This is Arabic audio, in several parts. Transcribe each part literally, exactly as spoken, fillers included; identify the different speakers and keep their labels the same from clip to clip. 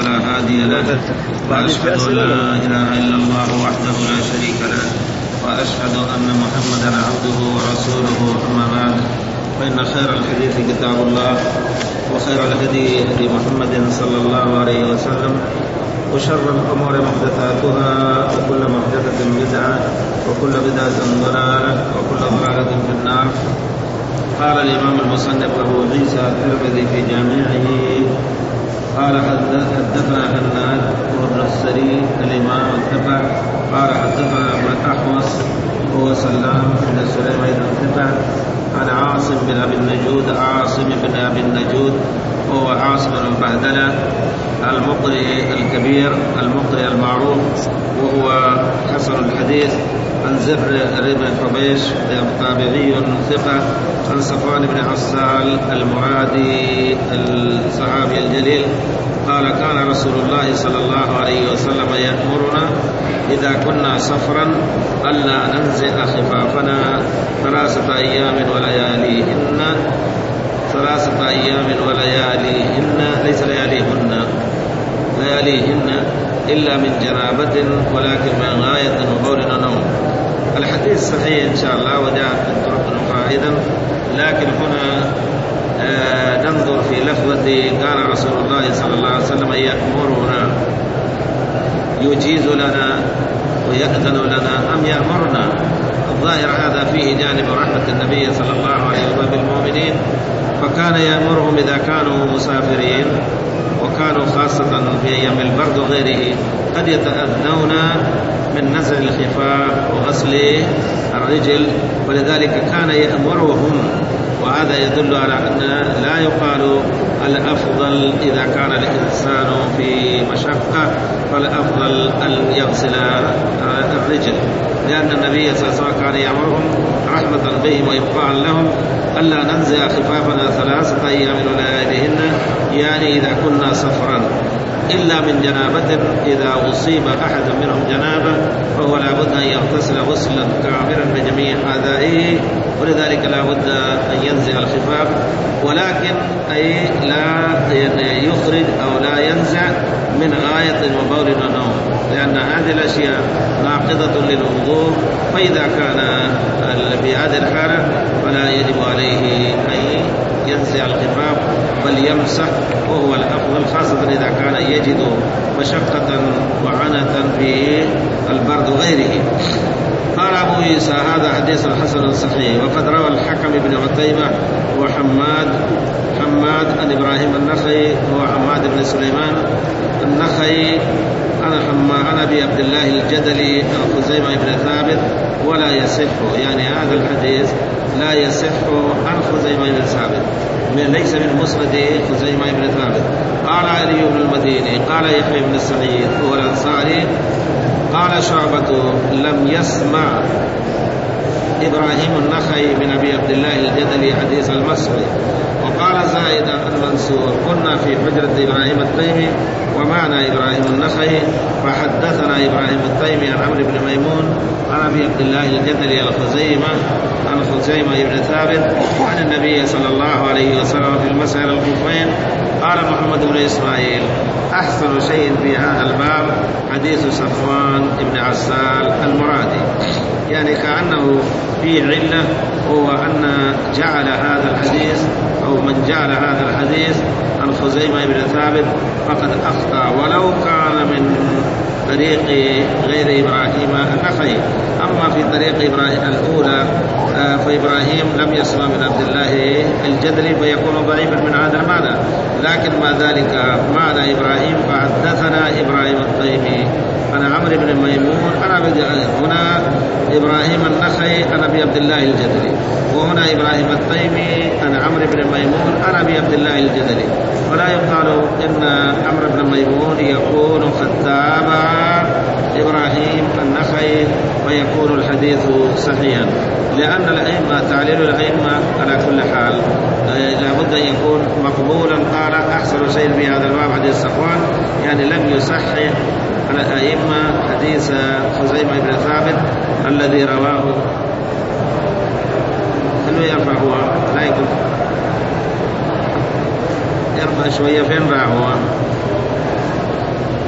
Speaker 1: فلا هادي له، وأشهد أن لا إله إلا الله وحده لا شريك له، وأشهد أن محمدا عبده ورسوله. أما بعد، فإن خير الحديث كتاب الله، وخير الهدي هدي محمد صلى الله عليه وسلم، وشر الأمور محدثاتها، وكل محدثة بدعة، وكل بدعة ضلالة، وكل ضلالة في النار. قال الإمام المصنف أبو عيسى الترمذي في جامعه قال حدثنا هناد وابن السري الإمام الثقة قال حدثنا أبو الأحوص وهو سلام بن سليمان الثقة عن عاصم بن أبي النجود عاصم بن أبي النجود وهو عاصم بن بهدلة المقرئ الكبير المقرئ المعروف، وهو حسن الحديث، عن زفر بن حبيش تابعي ثقة، عن صفوان بن عسال المرادي الصحابي الجليل قال كان رسول الله صلى الله عليه وسلم يأمرنا إذا كنا سفرا ألا ننزع خفافنا ثلاثة أيام ولياليهن ثلاثة أيام ولياليهن ليس لياليهن لياليهن إلا من جنابة ولكن من غاية وبول ونوم. الحديث صحيح إن شاء الله وجاء من طرق أخرى أيضا، لكن هنا آه ننظر في لفظة كان رسول الله صلى الله عليه وسلم يأمرنا، يجيز لنا ويأذن لنا أم يأمرنا؟ الظاهر هذا فيه جانب رحمة النبي صلى الله عليه وسلم بالمؤمنين، فكان يأمرهم إذا كانوا مسافرين، وكانوا خاصة في أيام البرد وغيره قد يتأذون من نزع الخفاف وغسل الرجل، ولذلك كان يأمرهم. وهذا يدل على أن لا يقال الأفضل إذا كان الإنسان في مشقة فالأفضل أن يغسل الرجل، لأن النبي صلى الله عليه وسلم كان يأمرهم رحمة بهم وإبقاء لهم ألا ننزع خفافنا ثلاثة أيام ولياليهن، يعني إذا كنا سفرا، إلا من جنابة. إذا أصيب أحد منهم جنابة فهو لا بد أن يغتسل غسلا كاملا بجميع أعضائه، ولذلك لا بد أن ينزع الخفاف، ولكن أي لا يخرج أو لا ينزع من غاية وبول ونوم، لأن هذه الأشياء ناقضة للوضوء، فإذا كان في هذه الحالة فلا يجب عليه أن ينزع الخفاف بل يمسح، وهو الأفضل، خاصة إذا كان يجد مشقة وعنة في البرد وغيره. قال أبو عيسى هذا حديث حسن صحيح. وقد روى الحكم بن عتيبة وحماد حماد عن إبراهيم النخعي وحماد بن سليمان النخعي أنا حماد أنا أبي عبد الله الجدلي أو خزيمة بن ثابت ولا يصح، يعني هذا الحديث لا يصح عن خزيمة بن ثابت، ليس من مسند خزيمة بن ثابت. قال علي بن المديني قال يحيى بن سعيد هو الأنصاري قال شعبة لم يسمع إبراهيم النخعي من أبي عبد الله الجدلي حديث المسعي. وقال زائد المنصور كنا في حجرة إبراهيم التيمي ومعنا إبراهيم النخعي فحدثنا إبراهيم التيمي عن عمرو بن ميمون عن أبي عبد الله الجدلي الخزيمة عن خزيمة بن ثابت عن النبي صلى الله عليه وسلم في المسألة الخفين. قال محمد بن إسماعيل أحسن شيء في هذا الباب حديث صفوان بن عسال المرادي، يعني كأنه فيه علة، هو أن جعل هذا الحديث أو من جعل هذا الحديث عن خزيمة بن ثابت فقد أخطأ ولو كان من طريق غير إبراهيم النخعي. أما في طريق إبراهيم الأولى فإبراهيم لم يسمع من عبد الله الجدلي فيكون ضعيفا من هذا المعنى، لكن ما ذلك معنى إبراهيم فحدثنا إبراهيم التيمي عن عمرو بن ميمون أنا هنا إبراهيم النخعي عن أبي عبد الله الجدلي، وهنا إبراهيم التيمي عن عمرو بن ميمون عن أبي عبد الله الجدلي، ولا يقال إن عمرو بن ميمون يكون قد تابع إبراهيم النخعي ويكون الحديث صحيحا، لأن الأئمة تعليل الأئمة على كل حال لابد أن يكون مقبولا. قال أحسن شيء في هذا الباب حديث صفوان، يعني لم يصحح على الأئمة حديث خزيمة بن ثابت الذي رواه. خلوه يرفع هو لا يكون يرفع شوية فين راح هو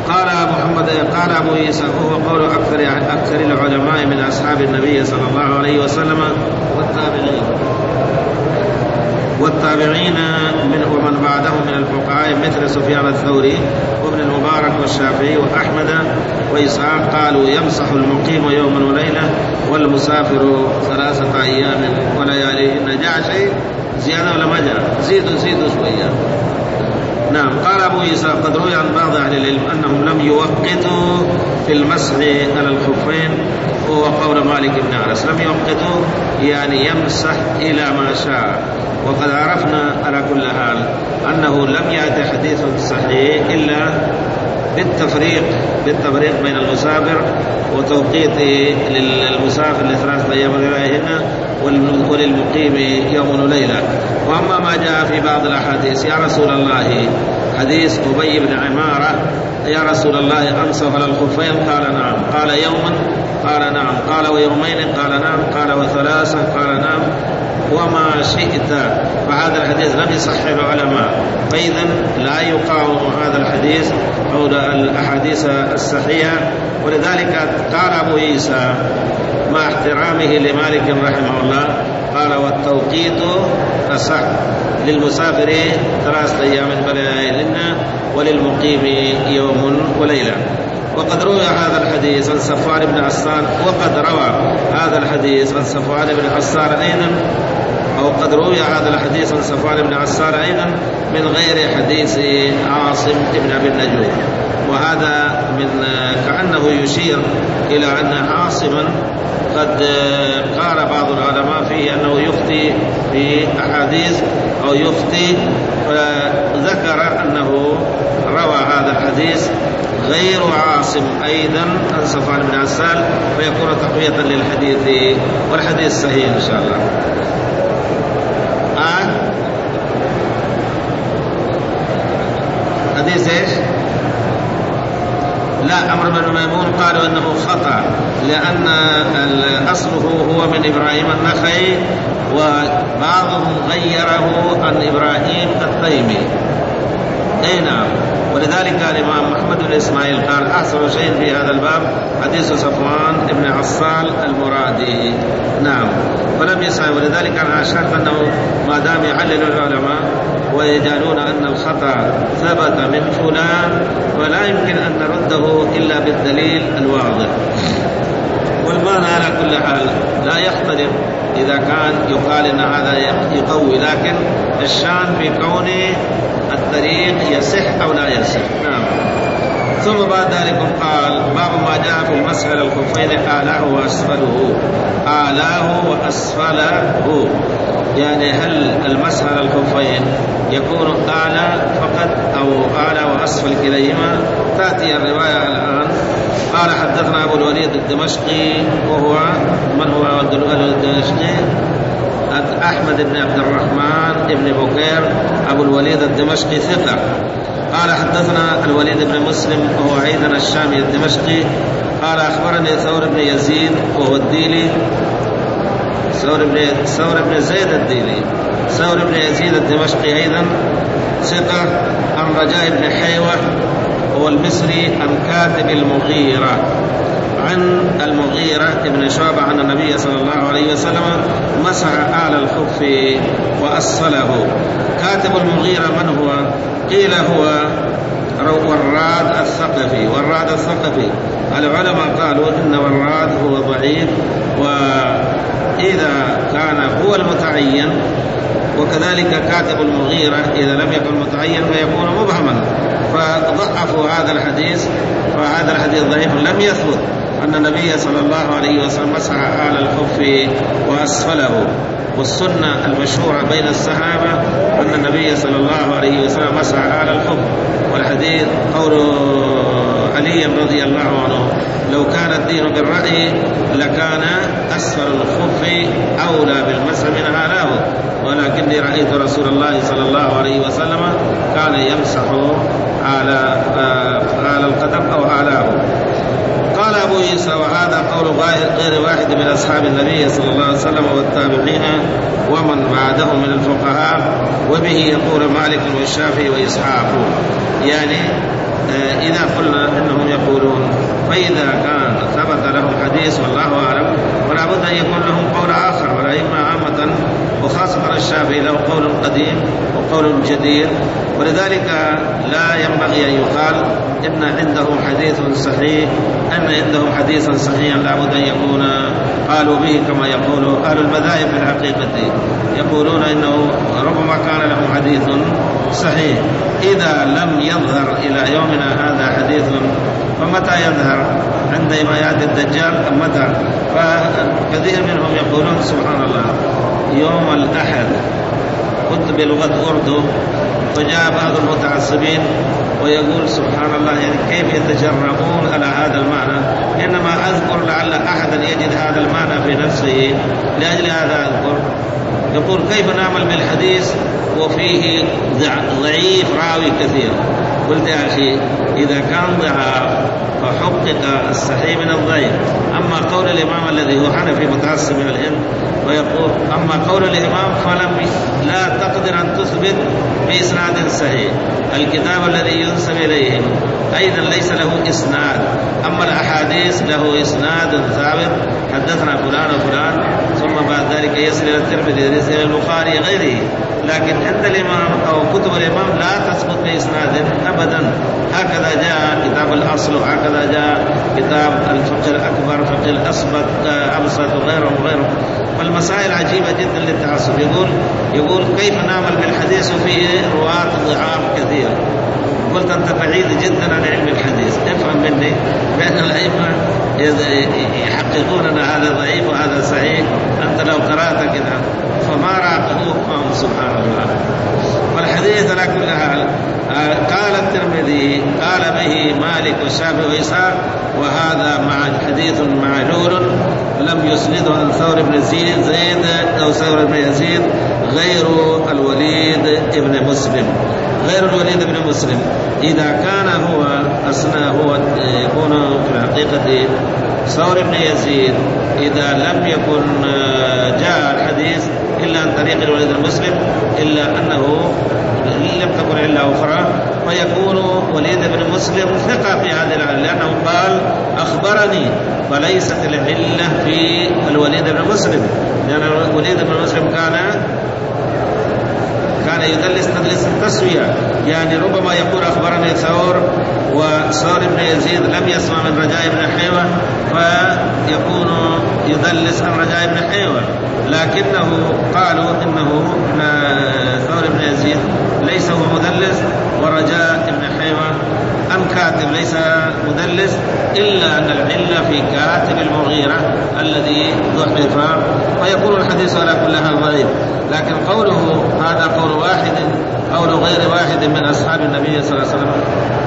Speaker 1: قال محمد قال أبو عيسى وهو قول أكثر أكثر العلماء من أصحاب النبي صلى الله عليه وسلم والتابعين والتابعين من ومن بعدهم من الفقهاء مثل سفيان الثوري وابن المبارك والشافعي وأحمد وإسحاق قالوا يمسح المقيم يوما وليلة والمسافر ثلاثة أيام ولياليهن. جاء شيء زيادة ولا ما جاء؟ زيدوا زيدوا شوية. نعم. قال أبو عيسى قد روي عن بعض أهل العلم أنهم لم يوقتوا في المسح على الخفين وهو قول مالك بن أنس، لم يوقتوا يعني يمسح إلى ما شاء. وقد عرفنا على كل حال أنه لم يأتي حديث صحيح إلا بالتفريق بالتفريق بين المسافر وتوقيت للمسافر لثلاثة أيام ولياليهن وللمقيم يوم وليلة. وأما ما جاء في بعض الأحاديث يا رسول الله، حديث أبي بن عمارة يا رسول الله أمسح على الخفين؟ قال نعم. قال يوما؟ قال نعم. قال ويومين؟ قال نعم. قال وثلاثة؟ قال نعم. وما شئت. فهذا الحديث لم يصحح العلماء، فإذا لا يقاوم هذا الحديث أو الأحاديث الصحيحة. ولذلك قال أبو عيسى مع احترامه لمالك رحمه الله قال والتوقيت أصح للمسافر ثلاثة أيام ولياليهن وللمقيم يوم وليلة. وقد روى هذا الحديث عن صفوان بن عسار وقد روى هذا الحديث عن صفوان بن عسار أيضا أو قد روي هذا الحديث عن صفوان بن عسار أيضا من غير حديث عاصم بن أبي النجود. وهذا من كأنه يشير إلى أن عاصما قد قال بعض العلماء فيه أنه يفتي في أحاديث أو يفتي، فذكر أنه روى هذا الحديث غير عاصم أيضا عن صفوان بن عسار فيكون تقوية للحديث، والحديث صحيح إن شاء الله. آه حديث إيش؟ لا، أمر بن ميمون قالوا أنه خطأ لأن أصله هو من إبراهيم النخعي وبعضهم غيره عن إبراهيم التيمي. أي نعم. ولذلك الإمام محمد بن إسماعيل قال أحسن شيء في هذا الباب حديث صفوان بن عسال المرادي. نعم. ولم يسعى. ولذلك أنا أشرت أنه ما دام يعلل العلماء ويجعلون أن الخطأ ثبت من فلان ولا يمكن أن نرده إلا بالدليل الواضح. والمعنى على كل حال لا يختلف إذا كان يقال أن هذا يقوي، لكن الشان في كون الطريق يصح أو لا يصح. نعم. ثم بعد ذلك قال باب ما جاء في المسح على الخفين آلاه وأسفله. آلاه وأسفله يعني هل المسح على الخفين يكون آلة فقط أو آلة وأسفل كليهما؟ تأتي الرواية الآن. قال حدثنا أبو الوليد الدمشقي وهو من هو أبو الوليد الدمشقي؟ أحمد بن عبد الرحمن بن بكير أبو الوليد الدمشقي ثقة. قال حدثنا الوليد بن مسلم وهو أيضا الشامي الدمشقي قال أخبرني ثور بن يزيد وهو الديلي ثور بن ثور بن زيد الديلي ثور بن يزيد الدمشقي أيضا ثقة عن رجاء بن حيوة هو المصري عن كاتب المغيرة عن المغيرة ابن شعبة عن النبي صلى الله عليه وسلم مسح آل الخف وأسفله. كاتب المغيرة من هو؟ قيل هو وراد الثقفي. وراد الثقفي العلماء قالوا إن وراد هو ضعيف، وإذا كان هو المتعين وكذلك كاتب المغيرة إذا لم يكن متعين فيكون مبهما، فضعفوا هذا الحديث. فهذا الحديث ضعيف لم يثبت أن النبي صلى الله عليه وسلم مسح آل الخف وأسفله. والسنة المشهورة بين الصحابة أن النبي صلى الله عليه وسلم مسح آل الخف. والحديث قول علي رضي الله عنه لو كان الدين بالرأي لكان أسفل الخف أولى بالمسح من آلاه، ولكني رأيت رسول الله صلى الله عليه وسلم كان يمسح على آل القدم أو آلاه. قال أبو عيسى وهذا قول غير واحد من أصحاب النبي صلى الله عليه وسلم والتابعين ومن بعدهم من الفقهاء، وبه يقول مالك والشافعي وإسحاق. يعني إذا قلنا إنهم يقولون، فإذا كان ثبت لهم حديث والله أعلم ولا بد أن يكون لهم قول آخر، والأئمة عامة وخاصة الشافعي له قول قديم وقول جديد، ولذلك لا ينبغي أن يقال إن عندهم حديث صحيح أن عندهم حديثا صحيحا لا بد أن يكون قالوا به كما يقول أهل المذاهب في الحقيقة، يقولون إنه ربما كان لهم حديث صحيح. إذا لم يظهر إلى يومنا هذا حديث فمتى يظهر؟ عندما يأتي الدجال أم متى؟ فكثير منهم يقولون سبحان الله يوم الأحد كنت بلغة أردو، فجاء بعض المتعصبين ويقول سبحان الله يعني كيف يتجرؤون على هذا المعنى، إنما أذكر لعل أحدا يجد هذا المعنى في نفسه، لأجل هذا أذكر. يقول كيف نعمل بالحديث وفيه ضعيف راوي كثير؟ قلت يا أخي إذا كان ضعاف فحقق الصحيح من الضعيف. أما قول الإمام الذي هو حنفي متعصب من الهند ويقول أما قول الإمام فلم لا تقدر أن تثبت بإسناد صحيح، الكتاب الذي ينسب إليه أيضا ليس له إسناد، أما الأحاديث له إسناد ثابت حدثنا فلان وفلان ثم بعد ذلك يصل إلى الترمذي يصل إلى البخاري غيره، لكن عند الإمام أو كتب الإمام لا تثبت بإسناد أبدا. هكذا جاء كتاب الأصل وهكذا جاء كتاب الفقه الأكبر فقه الأصبت أبسط وغيره وغيره. فالمسائل عجيبة جدا للتعصب. يقول يقول كيف نعمل بالحديث وفيه رواة ضعاف كثير؟ قلت أنت بعيد جدا عن علم الحديث، افهم مني بأن الأئمة يحققون أن هذا ضعيف وهذا صحيح، أنت لو قرأت كده فما راقبوكم سبحان الله. والحديث على كل حال قال الترمذي قال به مالك والشافعي وإسحاق، وهذا مع حديث معلول لم يسنده عن ثور بن زيد زيد أو ثور بن يزيد غير الوليد ابن مسلم غير الوليد بن مسلم. إذا كان هو أثناء هو يكون في الحقيقة ثور بن يزيد، إذا لم يكن جاء الحديث إلا عن طريق الوليد بن مسلم إلا أنه لم تكن إلا أخرى، فيكون وليد بن مسلم ثقة في هذه العلة لأنه قال أخبرني، فليست العلة في الوليد بن مسلم، لأن الوليد بن مسلم كان كان يدلس تدليس التسوية، يعني ربما يقول أخبرني ثور وثور بن يزيد لم يسمع من رجاء بن حيوة فيكون يدلس عن رجاء بن حيوة، لكنه قالوا إنه ثور بن يزيد ليس هو مدلس ورجاء بن حيوة أم كاتب ليس مدلس، إلا أن العلة في كاتب المغيرة الذي ضعف، فيكون الحديث على كل حال ضعيف. لكن قوله هذا قول واحد قول غير واحد من أصحاب النبي صلى الله عليه وسلم.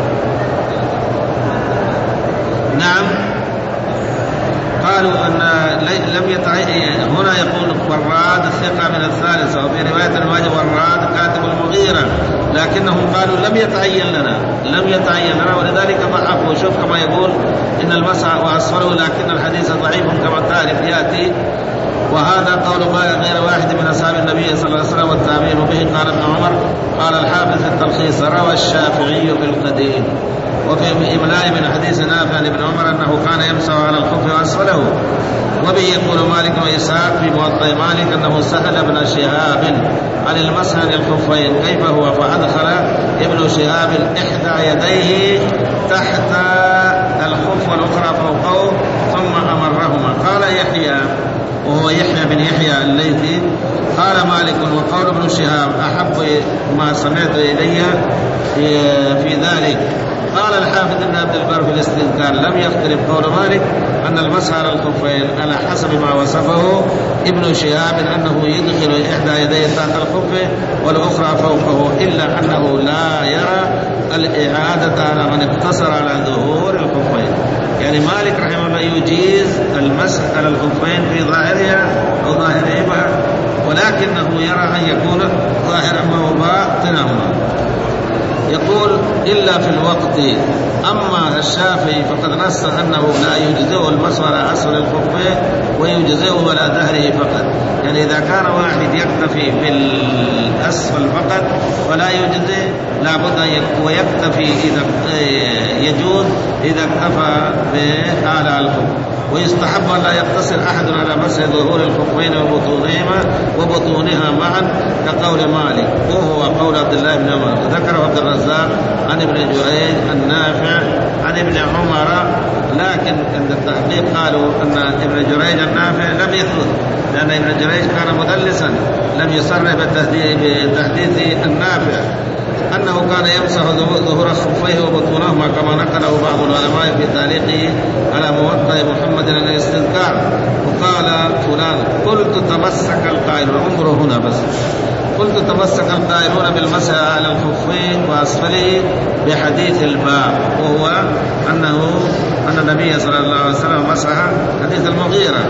Speaker 1: نعم قالوا أن لم يتعين هنا يقول وراد ثقة من الثالثة، وفي رواية الواجب وراد كاتب المغيرة، لكنهم قالوا لم يتعين لنا لم يتعين لنا ولذلك ضعفوا. شوف كما يقول إن المسح وأسفره لكن الحديث ضعيف كما تعرف يأتي، وهذا قول غير واحد من أصحاب النبي صلى الله عليه وسلم والتابعين به. قال ابن عمر قال الحافظ في التلخيص روى الشافعي في القديم وفي إملاء من حديث نافع عن ابن عمر أنه كان يمسح على الخف وأسفله. وبه يقول مالك وإسحاق في موطأ مالك أنه سأل ابن شهاب عن المسح عن الخفين كيف هو، فأدخل ابن شهاب إحدى يديه تحت الخف والأخرى فوقه ثم أمرهما. قال يحيى وهو يحيى بن يحيى الليثي قال مالك وقول ابن شهاب أحب ما سمعت إلي في ذلك. قال الحافظ ابن عبد البر في الاستذكار لم يختلف قول مالك أن المسح على الخفين على حسب ما وصفه ابن شهاب أنه يدخل إحدى يديه تحت الخف والأخرى فوقه، إلا أنه لا يرى الإعادة على من اقتصر على ظهور الخفين. يعني مالك رحمه الله يجيز المسح على الخفين في ظاهرها أو ظاهرهما، ولكنه يرى أن يكون ظاهرهما وباطنهما. يقول إلا في الوقت. أما الشافعي فقد نص أنه لا يجزئه المسح على أسفل الخفين ويجزئه على ظهره فقط، يعني إذا كان واحد يكتفي بالأسفل فقط ولا يجزئ لابد أن ويكتفي إذا إذا اكتفى بآلاء الخف. ويستحب أن لا يقتصر أحد على مسح ظهور الخفين وبطونهما وبطونها معا كقول مالك، وهو قول عبد الله بن عمر. ذكره عبد الرزاق عن ابن جريج النافع عن ابن عمر، لكن عند التحقيق قالوا أن ابن جريج النافع لم يثبت، لأن ابن جريج كان مدلسا لم يصرح بتحديث النافع أنه كان يمسح ظهور خفيه وبطونهما كما نقله بعض العلماء في تعليقه على موطأ محمد عن الاستذكار. وقال فلان قلت تمسك القائلون، انظروا هنا بس، قلت تمسك القائلون بالمسح على الخفين وأسفله بحديث الباب، وهو أنه أن النبي صلى الله عليه وسلم مسح حديث المغيرة،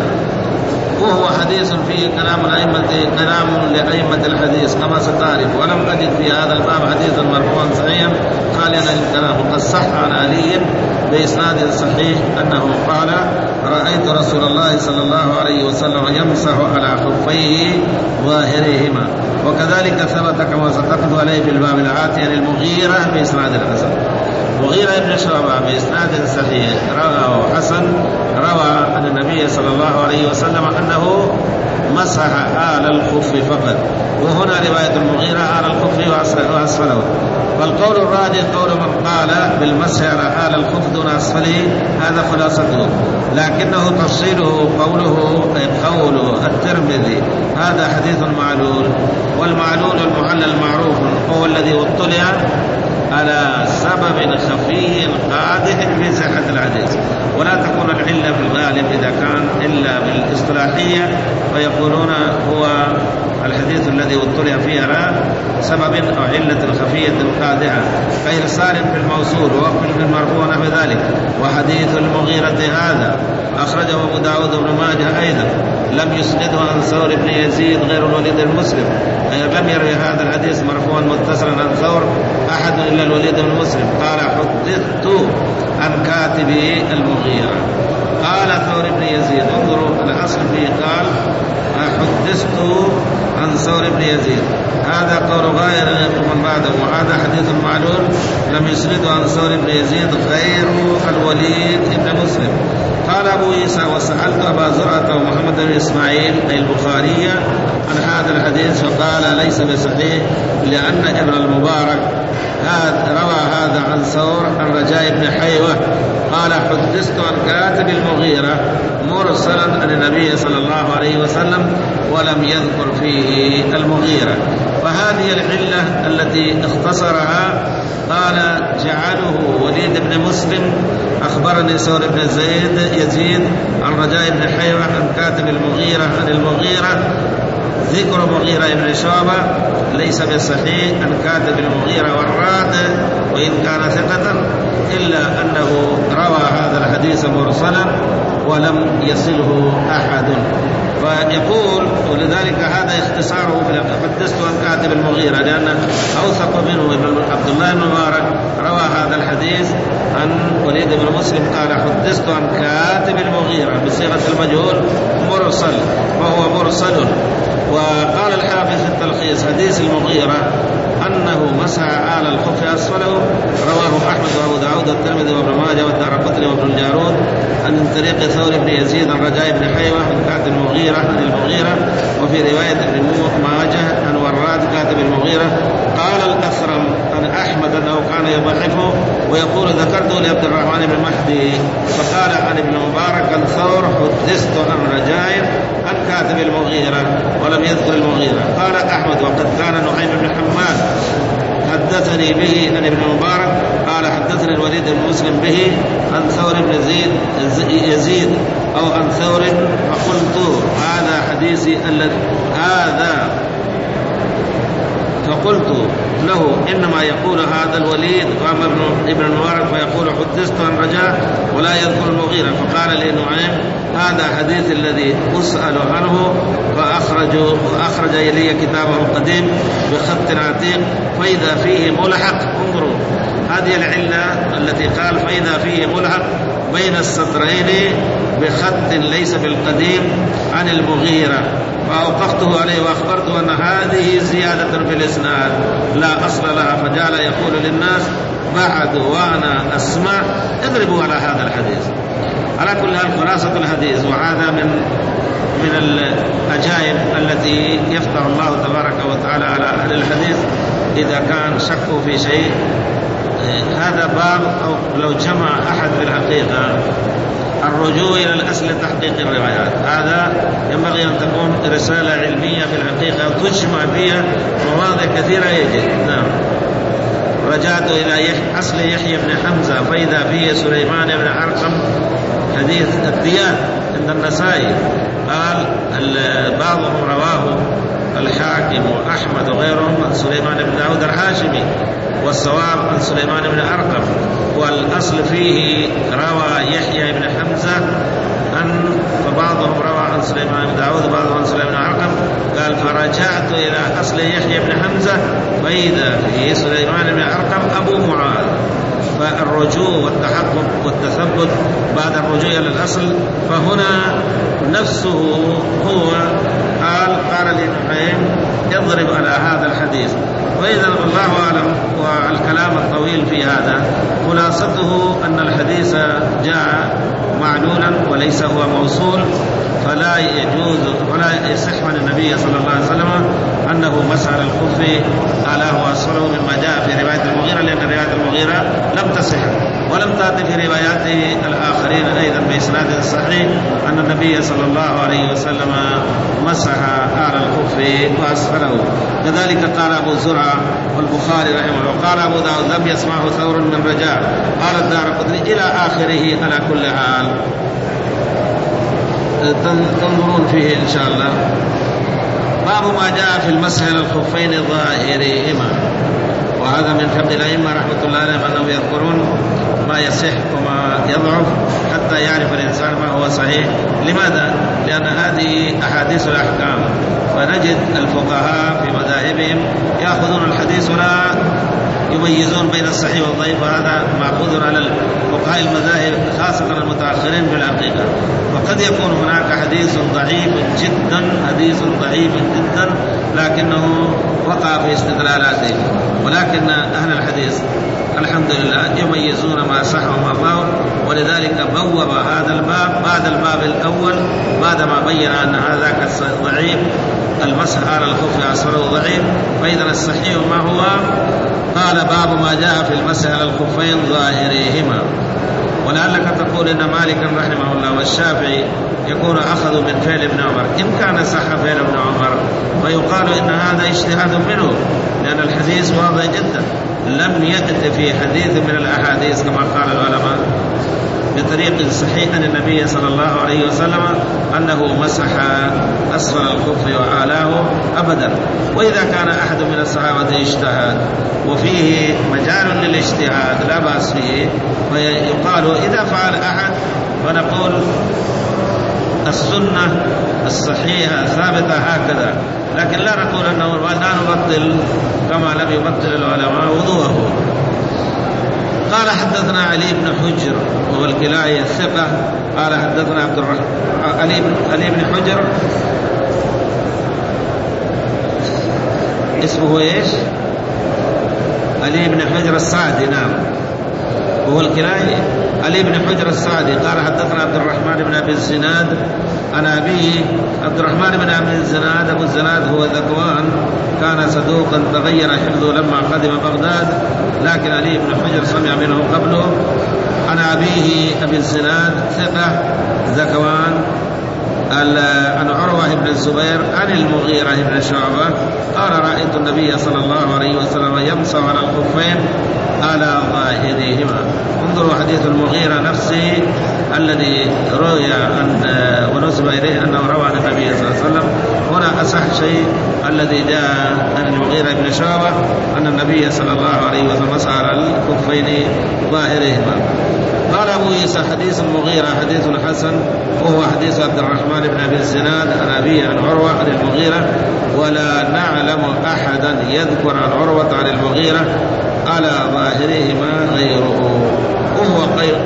Speaker 1: وهو حديث فيه كلام الأئمة كلام لأئمة الحديث كما ستعرف. ولم أجد في هذا الباب حديثا مرفوعا صحيحا خاليا عن الكلام. وقد صح عن علي بإسناد صحيح أنه قال رأيت رسول الله صلى الله عليه وسلم يمسح على خفيه ظاهرهما. وكذلك ثبت كما ستقف عليه في الباب العاتي عن المغيرة بإسناد الحسن. مغيرة بن شعبة بإسناد صحيح رواه حسن روى عن النبي صلى الله عليه وسلم أنه مسح آل الخف فقط، وهنا رواية المغيرة آل الخف وأسفله. فالقول الراجح قول من قال بالمسح على آل الخف دون أسفله، هذا خلاصته، لكنه تفصيله قوله أي قول الترمذي هذا حديث معلول، والمعلول المعلل معروف هو الذي اطلع على سبب خفي قادح في صحة الحديث، ولا تكون العلة في الغالب إذا كان إلا بالاصطلاحية، فيقولون هو الحديث الذي اطلع فيه على سبب أو علة خفية قادحة كإرسال في الموصول ووقف في المرفوع نحو ذلك. وحديث المغيرة هذا أخرجه أبو داود بن ماجه أيضا، لم يسنده عن ثور بن يزيد غير الوليد المسلم، أي لم يروي هذا الحديث مرفوعا متصلا عن ثور أحد إلا الوليد بن مسلم. قال حدثت عن كاتب المغيرة. قال ثور بن يزيد، انظروا الأصل فيه قال حدثت عن ثور بن يزيد، هذا قول غير من بعده، وهذا حديث معلول لم يسنده عن ثور بن يزيد غير الوليد بن مسلم. قال أبو عيسى وسألت أبا زرعة ومحمد بن إسماعيل أي البخاري عن هذا الحديث فقال ليس بصحيح، لأن ابن المبارك روى هذا عن ثور عن رجاء بن حيوة قال حدثت عن كاتب المغيرة مرسلا عن النبي صلى الله عليه وسلم ولم يذكر فيه المغيرة. فهذه العلة التي اختصرها قال جعله وليد بن مسلم أخبرني ثور بن زيد يزيد عن رجاء بن حيوة عن كاتب المغيرة عن المغيرة. ذكر مغيرة بن شعبة ليس بصحيح عن كاتب المغيرة والراد وإن كان ثقة، إلا أنه روى هذا الحديث مرسلا ولم يصله أحد. فيقول ولذلك هذا اختصاره في حدثت عن كاتب المغيرة، لأن أوثق منه ابن عبد الله بن مبارك روى هذا الحديث عن وليد بن مسلم قال حدثت عن كاتب المغيرة بصيغة المجهول مرسل، فهو مرسل. وقال الحافظ في التلخيص حديث المغيرة أنه مسح آل الخف أسفله رواه أحمد وأبو داود والترمذي وابن ماجه والدارقطني وابن الجارود عن طريق ثور بن يزيد عن رجاء بن حيوة عن كاتب المغيرة عن المغيرة. وفي رواية ابن ماجه عن وراد كاتب المغيرة. قال الأثرم عن أحمد أنه كان يضعفه ويقول ذكرته لعبد الرحمن بن مهدي فقال عن ابن مبارك عن ثور حدثت عن رجاء عن كاتب المغيرة ولم يذكر المغيرة. قال أحمد وقد كان نعيم بن حماد حدثني به عن ابن مبارك قال حدثني الوليد بن مسلم به عن ثور بن زيد يزيد أو عن ثور فقلت هذا حديثي الذي هذا فقلت له إنما يقول هذا الوليد قام ابن المبارك فيقول حدثت عن رجاء ولا يذكر المغيرة. فقال لي نعيم هذا حديث الذي أسأل عنه فأخرج وأخرج إلي كتابه القديم بخط عتيق فإذا فيه ملحق. انظروا هذه العلة التي قال فإذا فيه ملحق بين السطرين بخط ليس بالقديم عن المغيرة. فأوقفته عليه وأخبرته أن هذه زيادة في الإسناد لا أصل لها، فجعل يقول للناس بعد وأنا أسمع اضربوا على هذا الحديث. على كل حال خلاصة الحديث، وهذا من من العجائب التي يفتح الله تبارك وتعالى على أهل الحديث إذا كان شكوا في شيء. هذا باب، أو لو جمع أحد في الحقيقة الرجوع إلى الأصل تحقيق الروايات، هذا ينبغي أن تكون رسالة علمية في الحقيقة تجمع فيها مواضع كثيرة يجب. نعم. رجعت إلى يح... أصل يحيى بن حمزة فإذا فيه سليمان بن أرقم حديث الديان عند النسائي، قال بعضهم رواه الحاكم وأحمد وغيرهم عن سليمان بن داود الحاشمي، والصواب عن سليمان بن أرقم، والأصل فيه روى يحيى بن حمزة أن فبعضهم روى عن سليمان بن داود وبعضهم عن سليمان بن أرقم. قال فرجعت إلى أصل يحيى بن حمزة فإذا فيه سليمان بن أرقم أبو معاذ. فالرجوع والتحقق والتثبت بعد الرجوع إلى الأصل، فهنا نفسه هو قال قال لنعيم يضرب على هذا الحديث. وإذا الله أعلم، والكلام الطويل في هذا خلاصته أن الحديث جاء معلولا وليس هو موصول، فلا يجوز ولا يصح عن النبي صلى الله عليه وسلم أنه مسح الخف أعلاه وأسفله مما جاء في رواية المغيرة، لأن رواية المغيرة لم تصح ولم تأتي في روايات الآخرين أيضا بإسناد صحيح أن النبي صلى الله عليه وسلم مسح أعلى الخف وأسفله. كذلك قال أبو زرعة والبخاري رحمه الله، وقال أبو داود لم يسمعه ثور من رجاء، قال الدارقطني إلى آخره. على كل حال تنظرون فيه إن شاء الله. باب ما جاء في المسح على الخفين ظاهرهما، وهذا من فقه الأئمة رحمة الله عليهم أنهم يذكرون ما يصح وما يضعف حتى يعرف الإنسان ما هو صحيح. لماذا؟ لأن هذه أحاديث الأحكام، ونجد الفقهاء في مذاهبهم يأخذون الحديث ولا يميزون بين الصحيح والضعيف، وهذا معقود على فقهاء المذاهب خاصة المتأخرين في الحقيقة. وقد يكون هناك حديث ضعيف جدا حديث ضعيف جدا لكنه وقع في استدلالاته، ولكن أهل الحديث الحمد لله يميزون ما صح وما ضعف، ولذلك بوب هذا الباب بعد الباب الأول بعدما بين أن هذاك ضعيف المسح على الخف أسفله ضعيف. فإذا الصحيح ما هو؟ قال باب ما جاء في المسح على الخفين ظاهريهما. ولعلك تقول إن مالكا رحمه الله والشافعي يكون أخذوا من فعل ابن عمر، إن كان صح فعل ابن عمر ويقال إن هذا اجتهاد منه، لأن الحديث واضح جدا، لم يأت في حديث من الأحاديث كما قال العلماء بطريق صحيح عن النبي صلى الله عليه وسلم أنه مسح أسفل الخف وأعلاه أبدا. وإذا كان أحد من الصحابة اجتهاد وفيه مجال للاجتهاد لا بأس فيه، ويقال إذا فعل أحد فنقول السنة الصحيحة ثابتة هكذا، لكن لا نقول أنه لا نبطل كما لم يبطل العلماء وضوءه. قال حدثنا علي بن حجر وهو الكلاهي الثقة، قال حدثنا عبد الرحمن علي بن علي بن حجر اسمه ايش؟ علي بن حجر السعدي، نعم، وهو الكلاهي علي بن حجر السعدي. قال حدثنا عبد الرحمن بن أبي الزناد عن أبيه. عبد الرحمن بن أبي الزناد أبو الزناد هو ذكوان، كان صدوقا تغير حفظه لما قدم بغداد، لكن علي بن حجر سمع منه قبله. عن أبيه أبي الزناد ثقة ذكوان عن عروة بن الزبير عن المغيرة بن شعبة قال رأيت النبي صلى الله عليه وسلم يمسح على الخفين على ظاهرهما. انظروا حديث المغيرة نفسه الذي روي عن ونسب إليه أنه روى عن النبي صلى الله عليه وسلم، هنا أصح شيء الذي جاء عن المغيرة بن شعبة أن النبي صلى الله عليه وسلم مسح على الخفين ظاهرهما. قال أبو عيسى حديث المغيرة حديث حسن، وهو حديث عبد الرحمن بن أبي الزناد عن أبيه عن عروة عن المغيرة، ولا نعلم أحدا يذكر عن عروة عن المغيرة على ظاهرهما غيره. وهو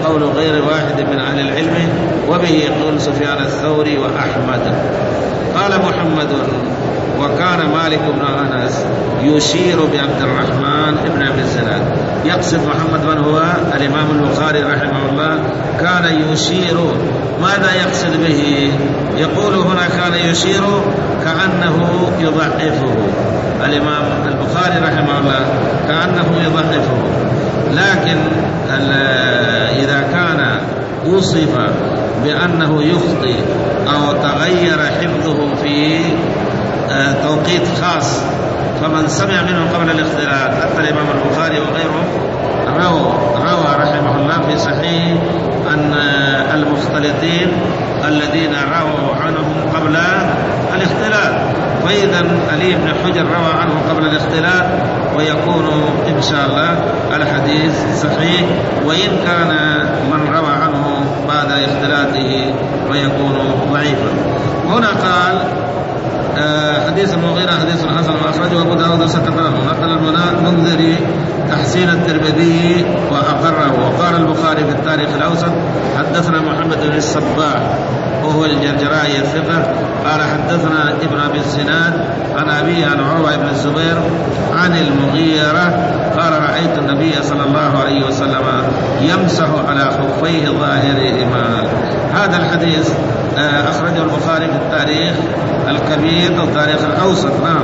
Speaker 1: قول غير واحد من أهل العلم، وبه يقول سفيان الثوري وأحمد. قال محمد: وكان مالك بن أنس يشير بعبد الرحمن بن أبي الزناد. يقصد محمد من هو الإمام البخاري رحمه الله، كان يشير. ماذا يقصد به؟ يقول هنا كان يشير كأنه يضعفه. الإمام البخاري رحمه الله كأنه يضعفه، لكن إذا كان وصف بأنه يخطئ أو تغير حفظه في توقيت خاص، فمن سمع منه قبل الاختلاط، حتى الإمام البخاري وغيره روى روى رحمه الله في صحيح أن المختلطين الذين رووا عنهم قبل الاختلاط، فإذا علي بن حجر روى عنه قبل الاختلاط، ويكون إن شاء الله الحديث صحيح، وإن كان من روى عنه بعد اختلاطه ويكون ضعيفا. هنا قال حديث المغيرة حديث حسن وأخرجه أبو داود وستقرأه. نقل المنذري تحسين الترمذي وأقره. وقال البخاري في التاريخ الأوسط: حدثنا محمد بن الصباح وهو الجرجرائي الثقة قال حدثنا ابن أبي الزناد عن أبيه عن عروة بن الزبير عن المغيرة قال: رأيت النبي صلى الله عليه وسلم يمسح على خفيه ظاهرهما. هذا الحديث أخرجه البخاري في التاريخ الكبير أو التاريخ الأوسط، نعم،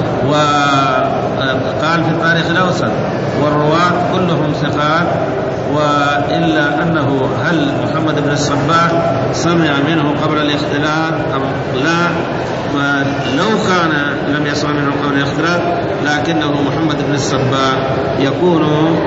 Speaker 1: وقال في التاريخ الأوسط والرواة كلهم ثقات، وإلا أنه هل محمد بن الصباح سمع منه قبل الاختلاط أم لا؟ لو كان لم يسمع منه قبل الاختلاط لكنه محمد بن الصباح يكون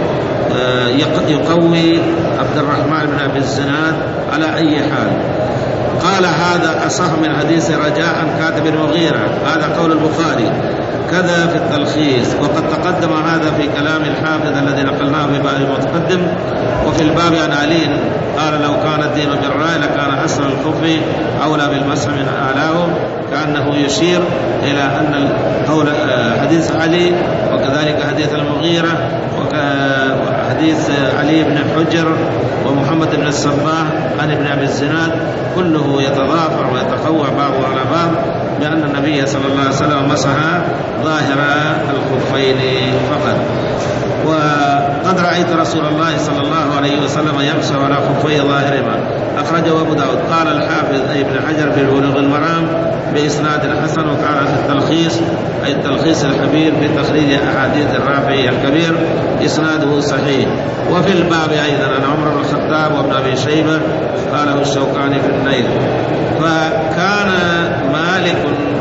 Speaker 1: يقوي عبد الرحمن بن أبي الزناد على أي حال. قال: هذا أصح من حديث رجاء كاتب المغيرة. هذا قول البخاري. كذا في التلخيص، وقد تقدم هذا في كلام الحافظ الذي نقلناه في باب المتقدم. وفي الباب عن علي قال: لو كان الدين بالرأي لكان أسفل الخف أولى بالمسح من أعلاه، كأنه يشير إلى أن قول حديث علي وكذلك حديث المغيرة وحديث علي بن حجر ومحمد بن الصباح عن ابن أبي الزناد كله يتضافر ويتقوى بعضه على بعض، بأن النبي صلى الله عليه وسلم مسح ظاهر الخفين فقط. وقد رأيت رسول الله صلى الله عليه وسلم يمسح على خفي ظاهرهما. أخرجه أبو داود. قال الحافظ ابن حجر في بلوغ المرام بإسناد حسن، وقال في التلخيص أي التلخيص الكبير في تخريج أحاديث الرافعي الكبير إسناده صحيح. وفي الباب أيضا عن عمر بن الخطاب وابن أبي شيبة قاله الشوكاني في النيل. فكان مالك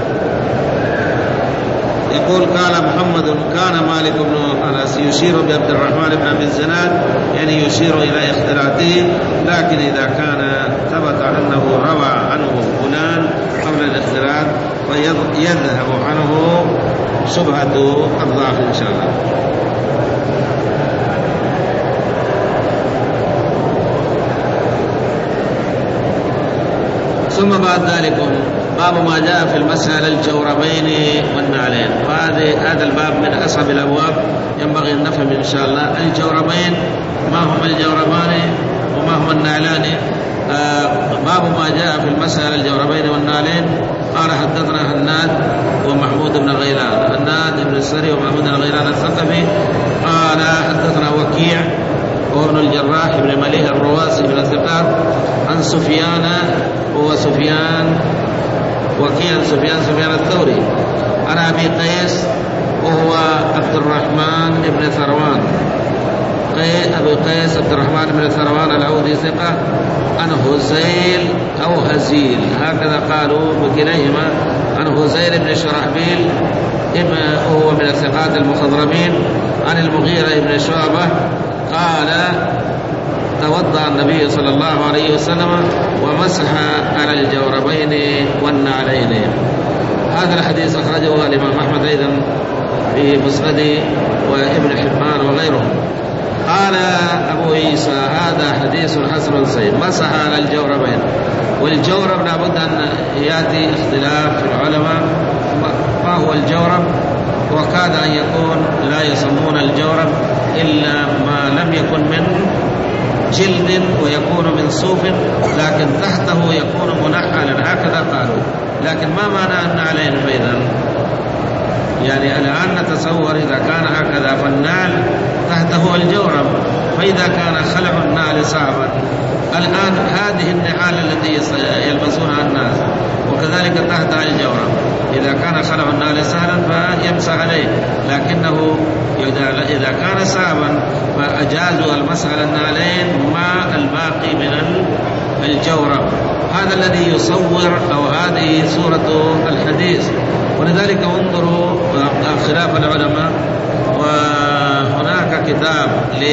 Speaker 1: يقول قال محمد: كان مالك بن أنس يشير بعبد الرحمن بن أبي الزناد، يعني يشير إلى اختلاطه، لكن إذا كان ثبت أنه روى عنه فلان قبل الاختلاط فيذهب عنه شبهة الضعف إن شاء الله. ثم بعد ذلك باب ما جاء في المسح على الجوربين والنعلين. وهذا هذا الباب من أصعب الأبواب، ينبغي أن نفهم إن شاء الله الجوربين ما هم الجوربان وما هم النعلان. آه باب ما جاء في المسح على الجوربين والنعلين. قال: حدثنا هناد ومحمود بن غيلان. هناد بن السري ومحمود بن غيلان الثقفي قال: حدثنا وكيع وابن الجراح بن مليح الرواسي بن الثقات عن سفيان، هو سفيان وكيع سفيان سفيان الثوري، عن أبي قيس وهو عبد الرحمن بن ثروان، أبي قيس عبد الرحمن بن ثروان العودي ثقة، عن هزيل أو هزيل هكذا قالوا بكليهما، عن هزيل بن شرحبيل وهو من الثقات المخضرمين، عن المغيرة بن شعبة قال: توضأ النبي صلى الله عليه وسلم ومسح على الجوربين والنعلين. هذا الحديث أخرجه الإمام أحمد أيضا في مسنده وابن حبان وغيره. قال أبو عيسى: هذا حديث حسن صحيح. مسح على الجوربين، والجورب لابد أن يأتي اختلاف في العلماء ما هو الجورب، وكاد أن يكون لا يسمون الجورب إلا ما لم يكن من جلد ويكون من صوف، لكن تحته يكون منحلا، هكذا قالوا. لكن ما معنى النعلين فإذا؟ يعني الآن نتصور إذا كان هكذا فالنعل تحته الجورب، فإذا كان خلع النعل صعبا، الآن هذه النعال التي يلبسونها الناس وكذلك تحتها الجورب، إذا كان خلع النعل سهلا فيمسح عليه، لكنه إذا كان صعبا فأجازوا المسح على النعلين مع الباقي من الجورب. هذا الذي يصور أو هذه صورة الحديث. ولذلك انظروا خلاف العلماء، وهناك كتاب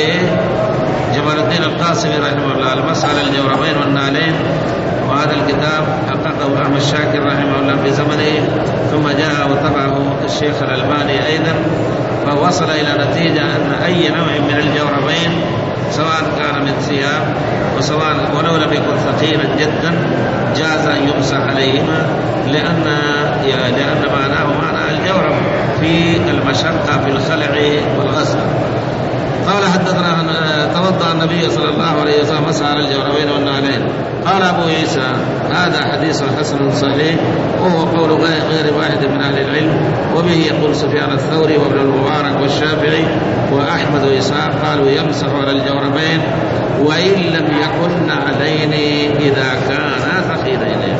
Speaker 1: لجمال الدين القاسمي رحمه الله المسح على الجوربين والنعلين، وهذا الكتاب حققه أحمد شاكر رحمه الله في زمنه، ثم جاء وتبعه الشيخ الألباني أيضا، فوصل إلى نتيجة أن أي نوع من الجوربين سواء كان من ثياب وسواء ولو لم يكن ثقيلا جدا جاز أن يمسح عليهما، لأن لأن معناه معنى الجورب في المشقة في الخلع والغسل. قال حدثنا توضأ النبي صلى الله عليه وسلم مسح على الجوربين والنعلين. قال أبو عيسى هذا حديث حسن صحيح، وهو قول غير واحد من أهل العلم، وبه يقول سفيان الثوري وابن المبارك والشافعي وأحمد وإسحاق، قالوا يمسح على الجوربين وإن لم يكن نعلين إذا كانا ثقيلين.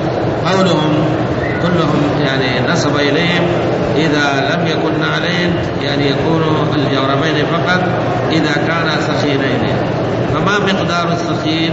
Speaker 1: قولهم كلهم يعني نسب إليهم إذا لم يكن نعلين، يعني يكون الجوربين فقط إذا كانا ثقيلين. فما مقدار الثقيل؟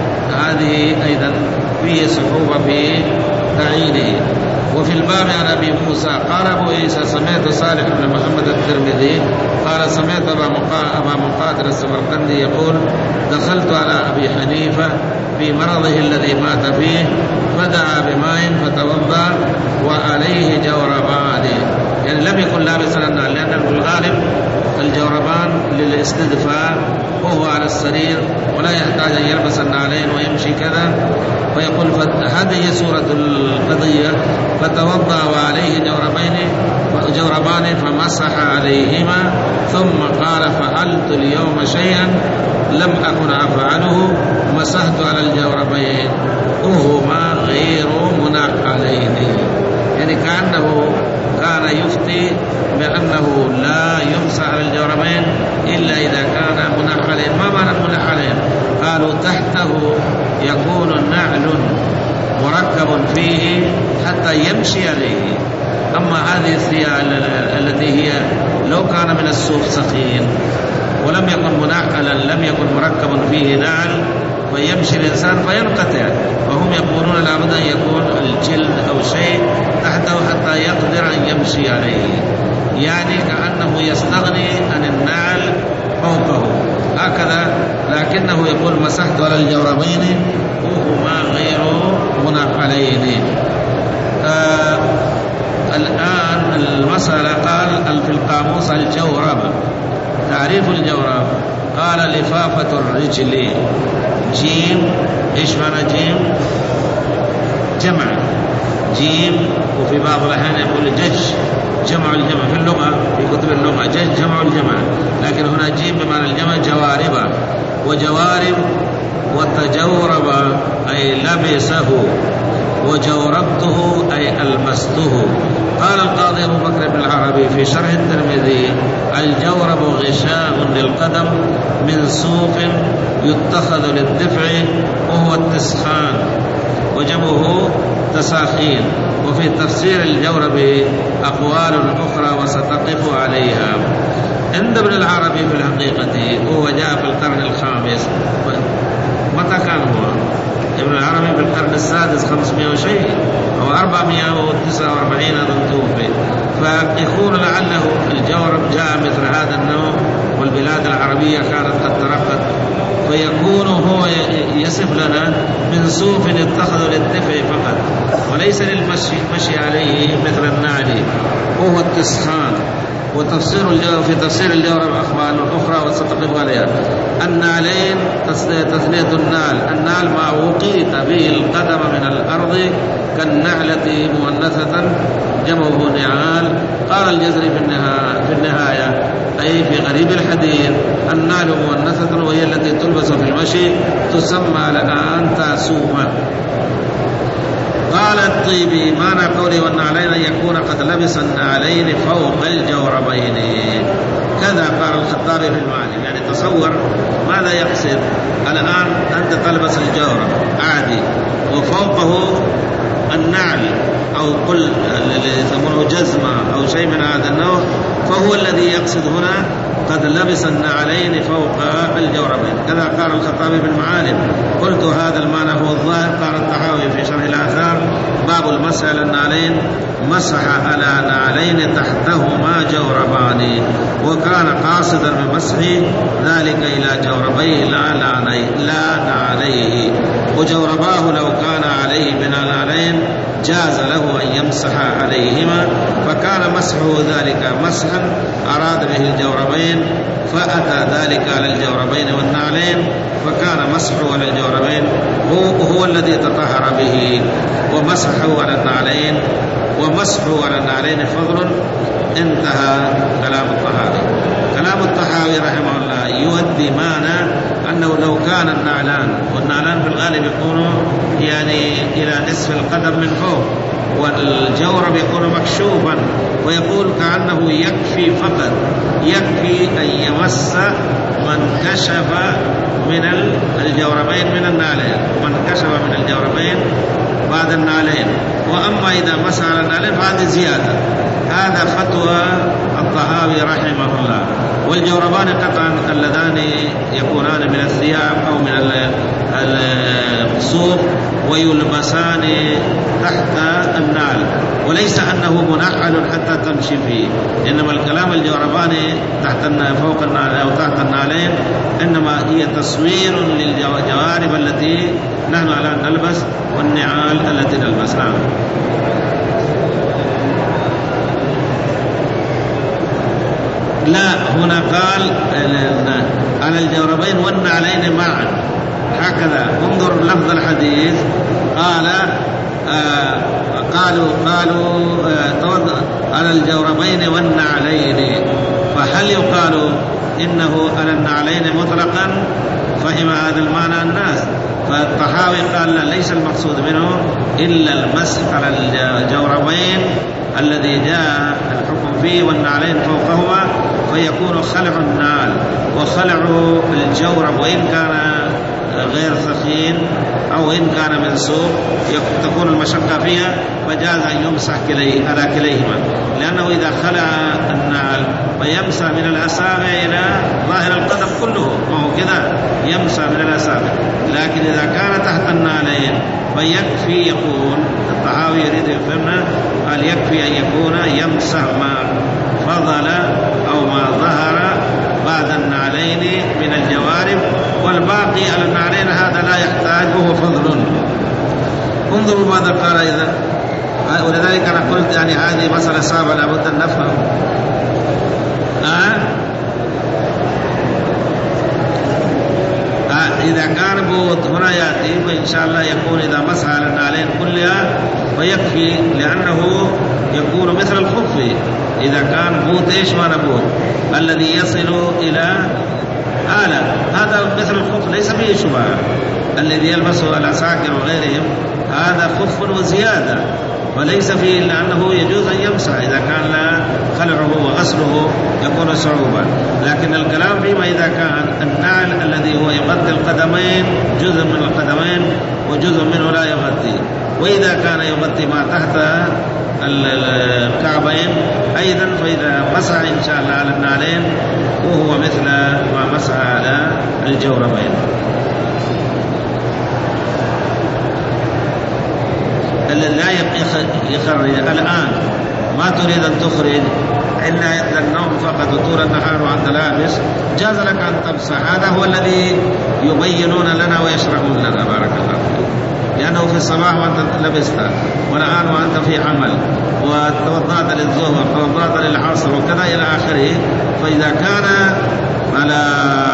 Speaker 1: هذه أيضا فيه صعوبة في تعيينه. وفي الباب عن أبي موسى قال أبو عيسى سمعت صالح بن محمد الترمذي قال سمعت أبا مقاتل السمرقندي يقول دخلت على أبي حنيفة في مرضه الذي مات فيه، فدعا بماء فتوضأ وعليه جوربان، يعني لم يكن لابسا النعل، لأن في الغالب الجوربان للاستدفاء وهو على السرير ولا يحتاج أن يلبس النعلين ويمشي كذا. فيقول هذه سورة القضية، فتوضأ وعليه جوربين جوربان فمسح عليهما، ثم قال فعلت اليوم شيئا لم أكن أفعله، مسحت على الجوربين وهما غير منعلين. يعني كأنه كان يفتي بأنه لا يمسح على الجوربين إلا إذا كان منعلين. ما معنى منعلين؟ قالوا تحته يكون نعل مركب فيه حتى يمشي عليه. أما هذه الثياب التي هي لو كان من الصوف ثقيل ولم يكن منعلا لم يكن مركب فيه نعل ويمشي الإنسان فينقطع، وهم يقولون لابد أن يكون الجلد أو شيء تحته حتى يقدر أن يمشي عليه، يعني كأنه يستغني عن النعل فوقه هكذا. لكنه يقول مسحت على الجوربين وهما غير منعلين. آه الآن المسألة قال في القاموس الجورب، تعريف الجورب قال لفافة الرجل، جيم إيش معنى جيم؟ جمع جيم، وفي بعض الأحيان يقول جج جمع الجمع في اللغة في كتب اللغة جج جمع الجمع، لكن هنا جيم بمعنى الجمع جوارب، وجوارب وتجورب أي لبسه، وجوربته أي ألبسته. قال القاضي أبو بكر بن العربي في شرح الترمذي الجورب غشاء للقدم من صوف يتخذ للدفع وهو التسخان، وجمعه تساخين. وفي تفسير الجورب أقوال أخرى وستقف عليها. عند ابن العربي في الحقيقة هو جاء في القرن الخامس، متى كان هو؟ ابن العربي في القرن السادس خمسمائة وشيء أو أربعمائة وتسعة وأربعين أظن توفي، فيكون لعله الجورب جاء مثل هذا النوع والبلاد العربية كانت قد ترقت، فيكون هو يصف لنا من صوف يتخذ للدفع فقط وليس للمشي عليه مثل النعل وهو التسخان. وتفسير الجورب في تفسير الجورب أخبار أخرى وستقف عليها. النعلين تثنية النعل، النعل ما وقيت به القدم من الأرض كالنعلة مؤنثة جمعه نعال. قال الجزري في النهاية, في النهاية أي في غريب الحديث النعل مؤنثة وهي التي تلبس في المسجد المشي تسمى الآن تاسومة. قال الطيبي معنى قوله والنعلين أن يكون قد لبس النعلين فوق الجوربين، كذا قال الخطابي في المعلم. يعني تصور ماذا يقصد. الآن أنت تلبس الجورب عادي وفوقه النعل أو قل اللي يسمونه جزمة أو شيء من هذا النوع، فهو الذي يقصد هنا قد لبس النعلين فوق الجوربين. كذا قال الخطابي بالمعالم. قلت هذا المعنى هو الظاهر. قال الطحاوي في شرح الآثار باب المسح على النعلين مسح على نعلين تحتهما جوربان، وكان قاصدا بمسحه ذلك إلى جوربيه لا نعليه، وجورباه لو كان عليه من النعلين جاز له أن يمسح عليهما، فكان مسحه ذلك مسحا أراد به الجوربين، فأتى ذلك على الجوربين والنعلين، فكان مسحه على الجوربين هو, هو الذي تطهر به، ومسحه على النعلين ومسحه على النعلين فضل. انتهى كلام الطحاوي. كلام الطحاوي رحمه الله يؤدي معنى أنه لو كان النعلان، والنعلان في الغالب يكون يعني إلى نصف القدم من فوق، والجورب يكون مكشوفا، ويقول كأنه يكفي فقط يكفي أن يمس من كشف من الجوربين من النعلين، من كشف من الجوربين بعد النعلين. وأما إذا مسح على النعلين فهذه زيادة. هذا فتوى الطحاوي رحمه الله. والجوربان قطعا اللذان يكونان من الثياب أو من الصوف ويلبسان تحت النعل، وليس أنه منعل حتى تمشي فيه، إنما الكلام الجوربان تحت فوق النعل أو تحت النعلين إنما هي تصوير للجوارب التي نحن على نلبس والنعال التي نلبسها. لا، هنا قال على الجوربين والنعلين معا، هكذا. انظر لفظ الحديث. قال آه قالوا قالوا آه على الجوربين والنعلين، فهل يقال إنه على النعلين مطلقا؟ فهم هذا المعنى الناس. فالطحاوي قال لا، ليس المقصود منه إلا المسح على الجوربين الذي جاء الحكم فيه والنعلين فوقهما، فيكون خلع النعل وخلع الجورب وإن كان غير ثخين أو إن كان من صوف تكون المشقة فيها، فجاز أن يمسح كليه على كليهما، لأنه إذا خلع النعل فيمسح من الأصابع إلى ظاهر القدم كله، وهو كذا يمسح من الأصابع. لكن إذا كان تحت النعلين فيكفي، يقول الطحاوي يريد يفهمنا، قال يكفي أن يكون يمسح ما فضل أو ما ظهر بعد النعلين من الجوارب، والباقي على النعلين هذا لا يحتاج وهو فضل. انظروا ماذا قال إذا. ولذلك أنا قلت يعني هذه مسألة صعبة لابد أن نفهم. آه؟ آه إذا كان بوت هنا يأتي، فإن شاء الله يكون إذا مسح على النعلين كلها فيكفي، لأنه يكون مثل الخف. إذا كان بوت إيش ما نبوت الذي يصل إلى آلة، هذا مثل الخف ليس فيه شبهة. الذي يلبسه العساكر وغيرهم هذا خف وزيادة، وليس فيه إلا أنه يجوز أن يمسح إذا كان لا خلعه وغسله يكون صعوبا. لكن الكلام فيما إذا كان النعل الذي هو يغطي القدمين جزء من القدمين وجزء منه لا يغطي، وإذا كان يغطي ما تحت الكعبين أيضا، فإذا مسح إن شاء الله على النعلين وهو مثل ما مسح على الجوربين. لا يخرج الآن، ما تريد أن تخرج إلا عند النوم فقط وطول النهار وأنت لابس، جاز لك أن تمسح. هذا هو الذي يبينون لنا ويشرحون لنا، بارك الله فيك، لأنه في الصباح وأنت لبست، والآن وأنت في عمل، وتوضأت للظهر وتوضأت للعصر وكذا إلى آخره. فإذا كان على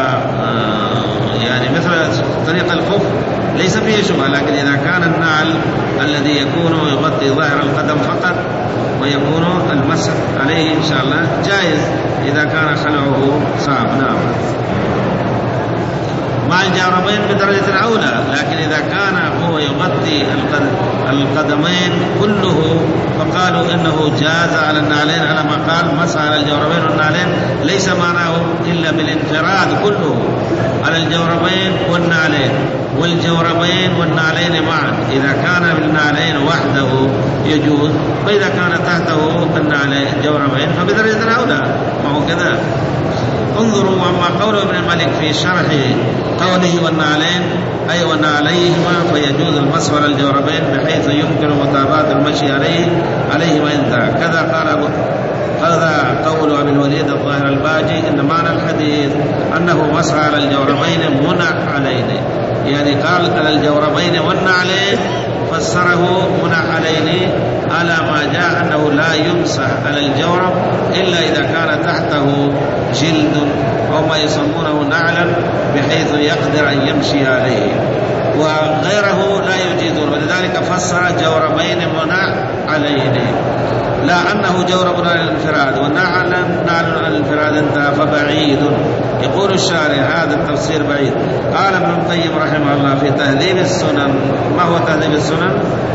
Speaker 1: يعني مثل طريق الخف ليس فيه شبهة، لكن إذا كان النعل الذي يكون يغطي ظاهر القدم فقط ويكون المسح عليه إن شاء الله جائز إذا كان خلعه صعب. نعم. مع الجوربين بدرجة أولى. لكن إذا كان هو يغطي القدمين كله فقالوا إنه جاز على النعلين، على ما قال مسح على الجوربين والنعلين، ليس معناه إلا بالانفراد كله على الجوربين والنعلين، والجوربين والنعلين معا. إذا كان بالنعلين وحده يجوز، وإذا كان تحته النعلين الجوربين فبدرجة أولى، ما هو كذا. انظروا أما قول ابن الملك في شرح قوله والنعلين أي ونعليهما فيجوز المسح على الجوربين بحيث يمكن متابعة المشي عليه عليهما انتهى. كذا قال أبو هذا قول أبي الوليد الظاهر الباجي إن معنى الحديث أنه مسح على الجوربين منع عليه، يعني قال على الجوربين والنعلين فسره منع عليه على ما جاء أنه لا يمسح على الجورب إلا إذا كان تحته جلد أو ما يسمونه نعلا بحيث يقدر أن يمشي عليه، وغيره لا يجيزون. ولذلك فسر جوربين منع عليه، لا أنه جورب على الانفراد والنعل نعل على الانفراد انتهى فبعيد. يقول الشارع هذا التفسير بعيد. قال ابن القيم رحمه الله في تهذيب السنن. ما هو تهذيب السنن؟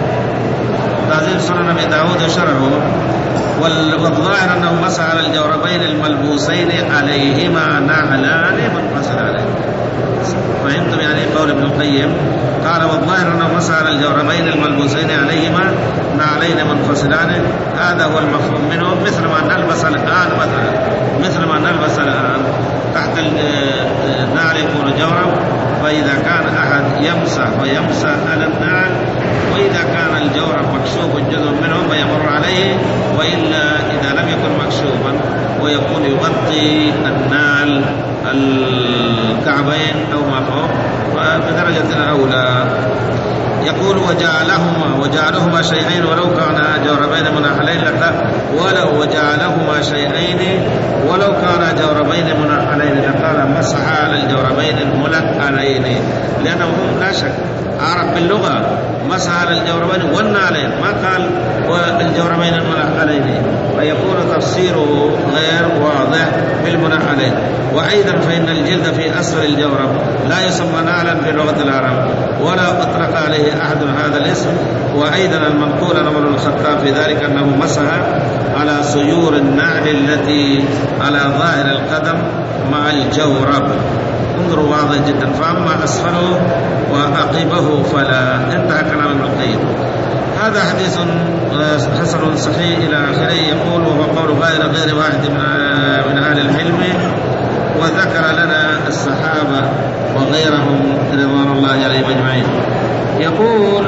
Speaker 1: تهذيب سنن أبي داود وشرعه. والظاهر أنه مسح على الجوربين الملبوسين عليهما نعلان منفصل عليه. فهمتم يعني قول ابن القيم؟ قال والظاهر أنه مسح على الجوربين الملبوسين عليهما نعلين منفصلان، هذا هو المفهوم منه. مثل ما نلبس الآن مثلا مثل ما نلبس الآن تحت النعل يكون جورب، فإذا كان أحد يمسح فيمسح على النعل، وإذا كان الجورب مكشوف جزء منه فيمر عليه، وإلا إذا لم يكن مكشوفا ويكون يغطي النعل الكعبين أو ما فوق بدرجة أولى. يقول وجعلهما وجعلهما شيئين ولو كان جوربين منحلين لك ولو وجعلهما شيئين ولو كان جوربين منحلين لقال مسح على الجوربين المنحلين، لأنه لا شك عرف باللغة مسح على الجوربين والنعلين، ما قال والجوربين المنحلين، فيكون تفسيره غير واضح بالمنحلين. وأيضا فإن الجلد في أسفل الجورب لا يسمى نعلا في لغة العرب ولا أطلق عليه أحد هذا الاسم. وأيضا المنقول عن عمر الخطاب في ذلك أنه مسح على سيور النعل التي على ظاهر القدم مع الجورب. انظروا واضح جدا. فأما أسفله وأقبه فلا. انتهى كلام ابن القيم. هذا حديث حسن صحيح إلى آخره. يقول وهو قول غير غير واحد من أهل العلم، وذكر لنا الصحابة وغيرهم رضوان الله عليهم أجمعين. يقول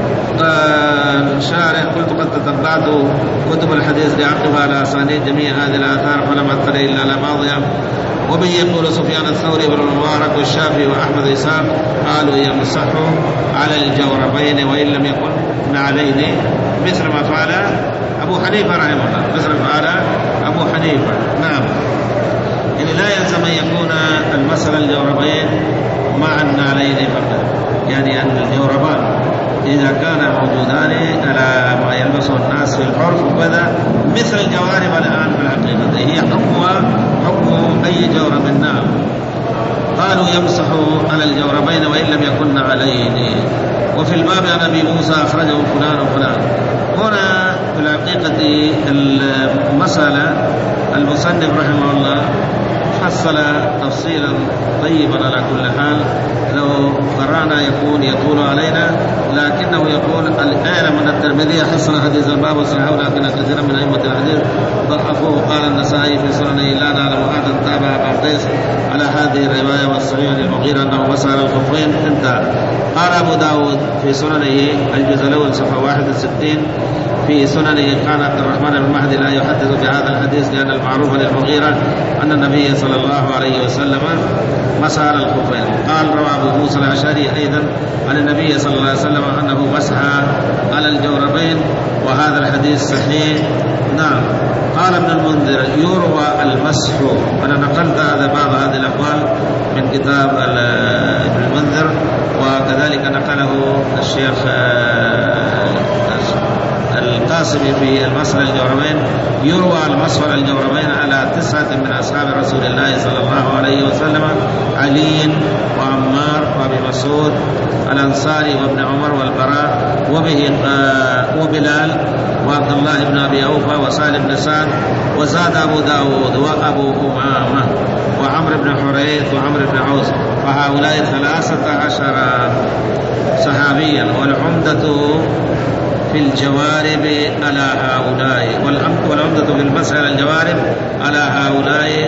Speaker 1: شارح قلت قد تتبعت كتب الحديث لأعقبها على أسانيد جميع هذه الآثار فلم أطلع إلا على بعضها. وبه يقول سفيان الثوري بن المبارك والشافعي وأحمد إسحاق قالوا يمسح على الجوربين وإن لم يكن نعلين، مثل ما فعل أبو حنيفة رحمه الله، مثل ما فعل أبو حنيفة. نعم، يعني لا يلزم أن يكون المسح الجوربين مع النعلين فقط، يعني أن الجوربان إذا كان موجودان على ما يلبسه الناس في الحرف وكذا مثل الجوارب الآن في الحقيقة هي حكمها حكم أي جورب. نعم. قالوا يمسح على الجوربين وإن لم يكن عليه. وفي الباب عن أبي موسى أخرجه فلان وفلان. هنا في الحقيقة المسألة المصنف رحمه الله فصل تفصيلا طيبا على كل حال، لو قرأنا يكون يطول علينا، لكنه يقول اعلم أن الترمذي حسن حديث الباب وصححه، لكن كثيرا من أئمة الحديث ضعفوه. قال النسائي في سننه لا نعلم أحدا تابع أبا قيس على هذه الرواية، والصحيح للمغيرة أنه مسح على الخفين انتهى. قال أبو داود في سننه الجزء الأول صفحة واحد وستين في سننه كان عبد الرحمن بن مهدي لا يحدث بهذا الحديث لأن المعروف للمغيرة أن النبي صلى الله عليه وسلم مسح على الخفين. قال روى أبو موسى الأشعري أيضا عن النبي صلى الله عليه وسلم أنه مسح على الجوربين، وهذا الحديث صحيح. نعم. قال ابن المنذر يروى المسح، أنا نقلت هذا بعض هذه الأقوال من كتاب ابن المنذر، وكذلك نقله الشيخ القاسم النواصب في المسح على الجوربين يروى المسح على الجوربين على تسعة من أصحاب رسول الله صلى الله عليه وسلم: علي وعمار وأبي مسعود الأنصاري وابن عمر والبراء وبه وبلال وعبد الله بن أبي أوفى وسالم بن سعد، وزاد أبو داود وأبو أمامة وعمر بن حريث وعمر بن عوس، فهؤلاء ثلاثة عشر صحابيا. والعمدة في الجوارب على هؤلاء، والعمدة في المسح على الجوارب على هؤلاء.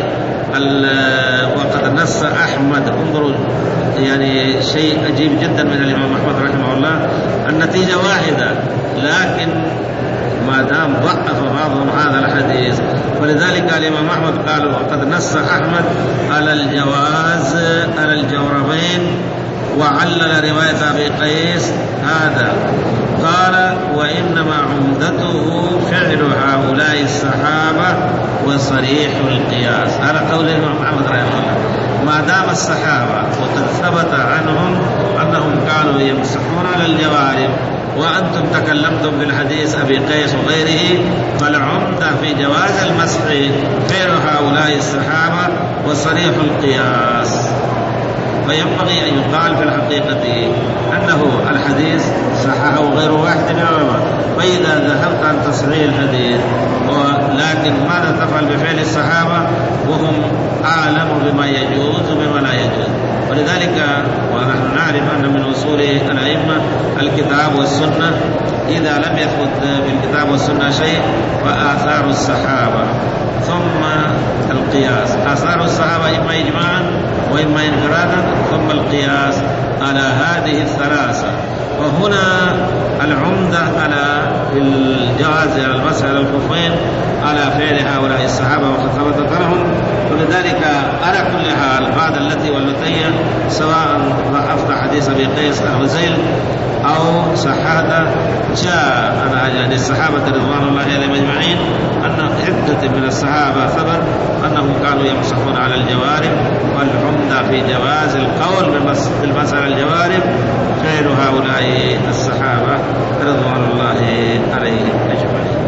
Speaker 1: وقد نص أحمد، انظروا يعني شيء عجيب جدا من الإمام أحمد رحمه الله، النتيجة واحدة لكن ما دام ضعف بعضهم هذا الحديث، ولذلك الإمام أحمد قال وقد نص أحمد على الجواز على الجوربين، وعلل رواية أبي قيس هذا، قال وإنما عمدته فعل هؤلاء الصحابة وصريح القياس. هذا قول الإمام أحمد رحمه الله، ما دام الصحابة وقد ثبت عنهم أنهم كانوا يمسحون على الجوارب، وأنتم تكلمتم بالحديث أبي قيس وغيره، فالعمدة في جواز المسح فعل هؤلاء الصحابة وصريح القياس. فينبغي أن يقال في الحقيقة أنه الحديث صححه غير واحد من العلماء، فإذا ذهبت عن تصحيح الحديث ولكن ماذا تفعل بفعل الصحابة وهم أعلم بما يجوز وبما لا يجوز. ولذلك ونحن نعرف أن من أصول الأئمة الكتاب والسنة، إذا لم يثبت بالكتاب والسنة شيء فآثار الصحابة ثم القياس. آثار الصحابة إما إجماعا وإما انفرادا ثم القياس على هذه الثلاثة. وهنا العمدة على الجواز على المسح على الخفين على فعل هؤلاء الصحابة وقد ثبت عنهم. ولذلك على كل حال بعد التي والتي سواء ضعفت حديث أبي قيس العزيل أو صحته، جاء يعني الصحابة رضوان الله عليهم أجمعين أن عدة من الصحابة ثبت أنهم كانوا يمسحون على الجوارب، والعمدة في جواز القول بالمسح على الجوارب فعل هؤلاء الصحابة رضوان الله عليهم أجمعين.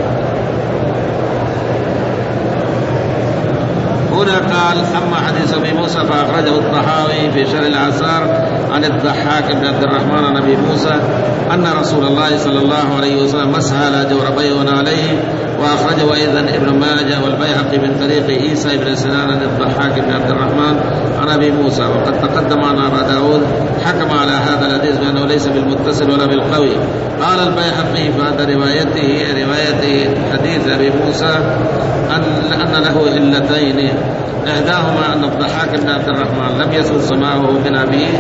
Speaker 1: هنا قال أما حديث أبي موسى فأخرجه الطحاوي في شرح الآثار عن الضحاك بن عبد الرحمن عن أبي موسى أن رسول الله صلى الله عليه وسلم مسح على جوربيه ونعليه. وأخرجه أيضا ابن ماجه والبيهقي من طريق عيسى بن سنان عن الضحاك بن عبد الرحمن عن أبي موسى. وقد تقدم عن أبا داود حكم على هذا الحديث بأنه ليس بالمتصل ولا بالقوي. قال البيهقي بعد روايته رواية حديث أبي موسى أن أن له علتين، إحداهما أن الضحاك بن عبد الرحمن لم يثبت سماعه من أبيه.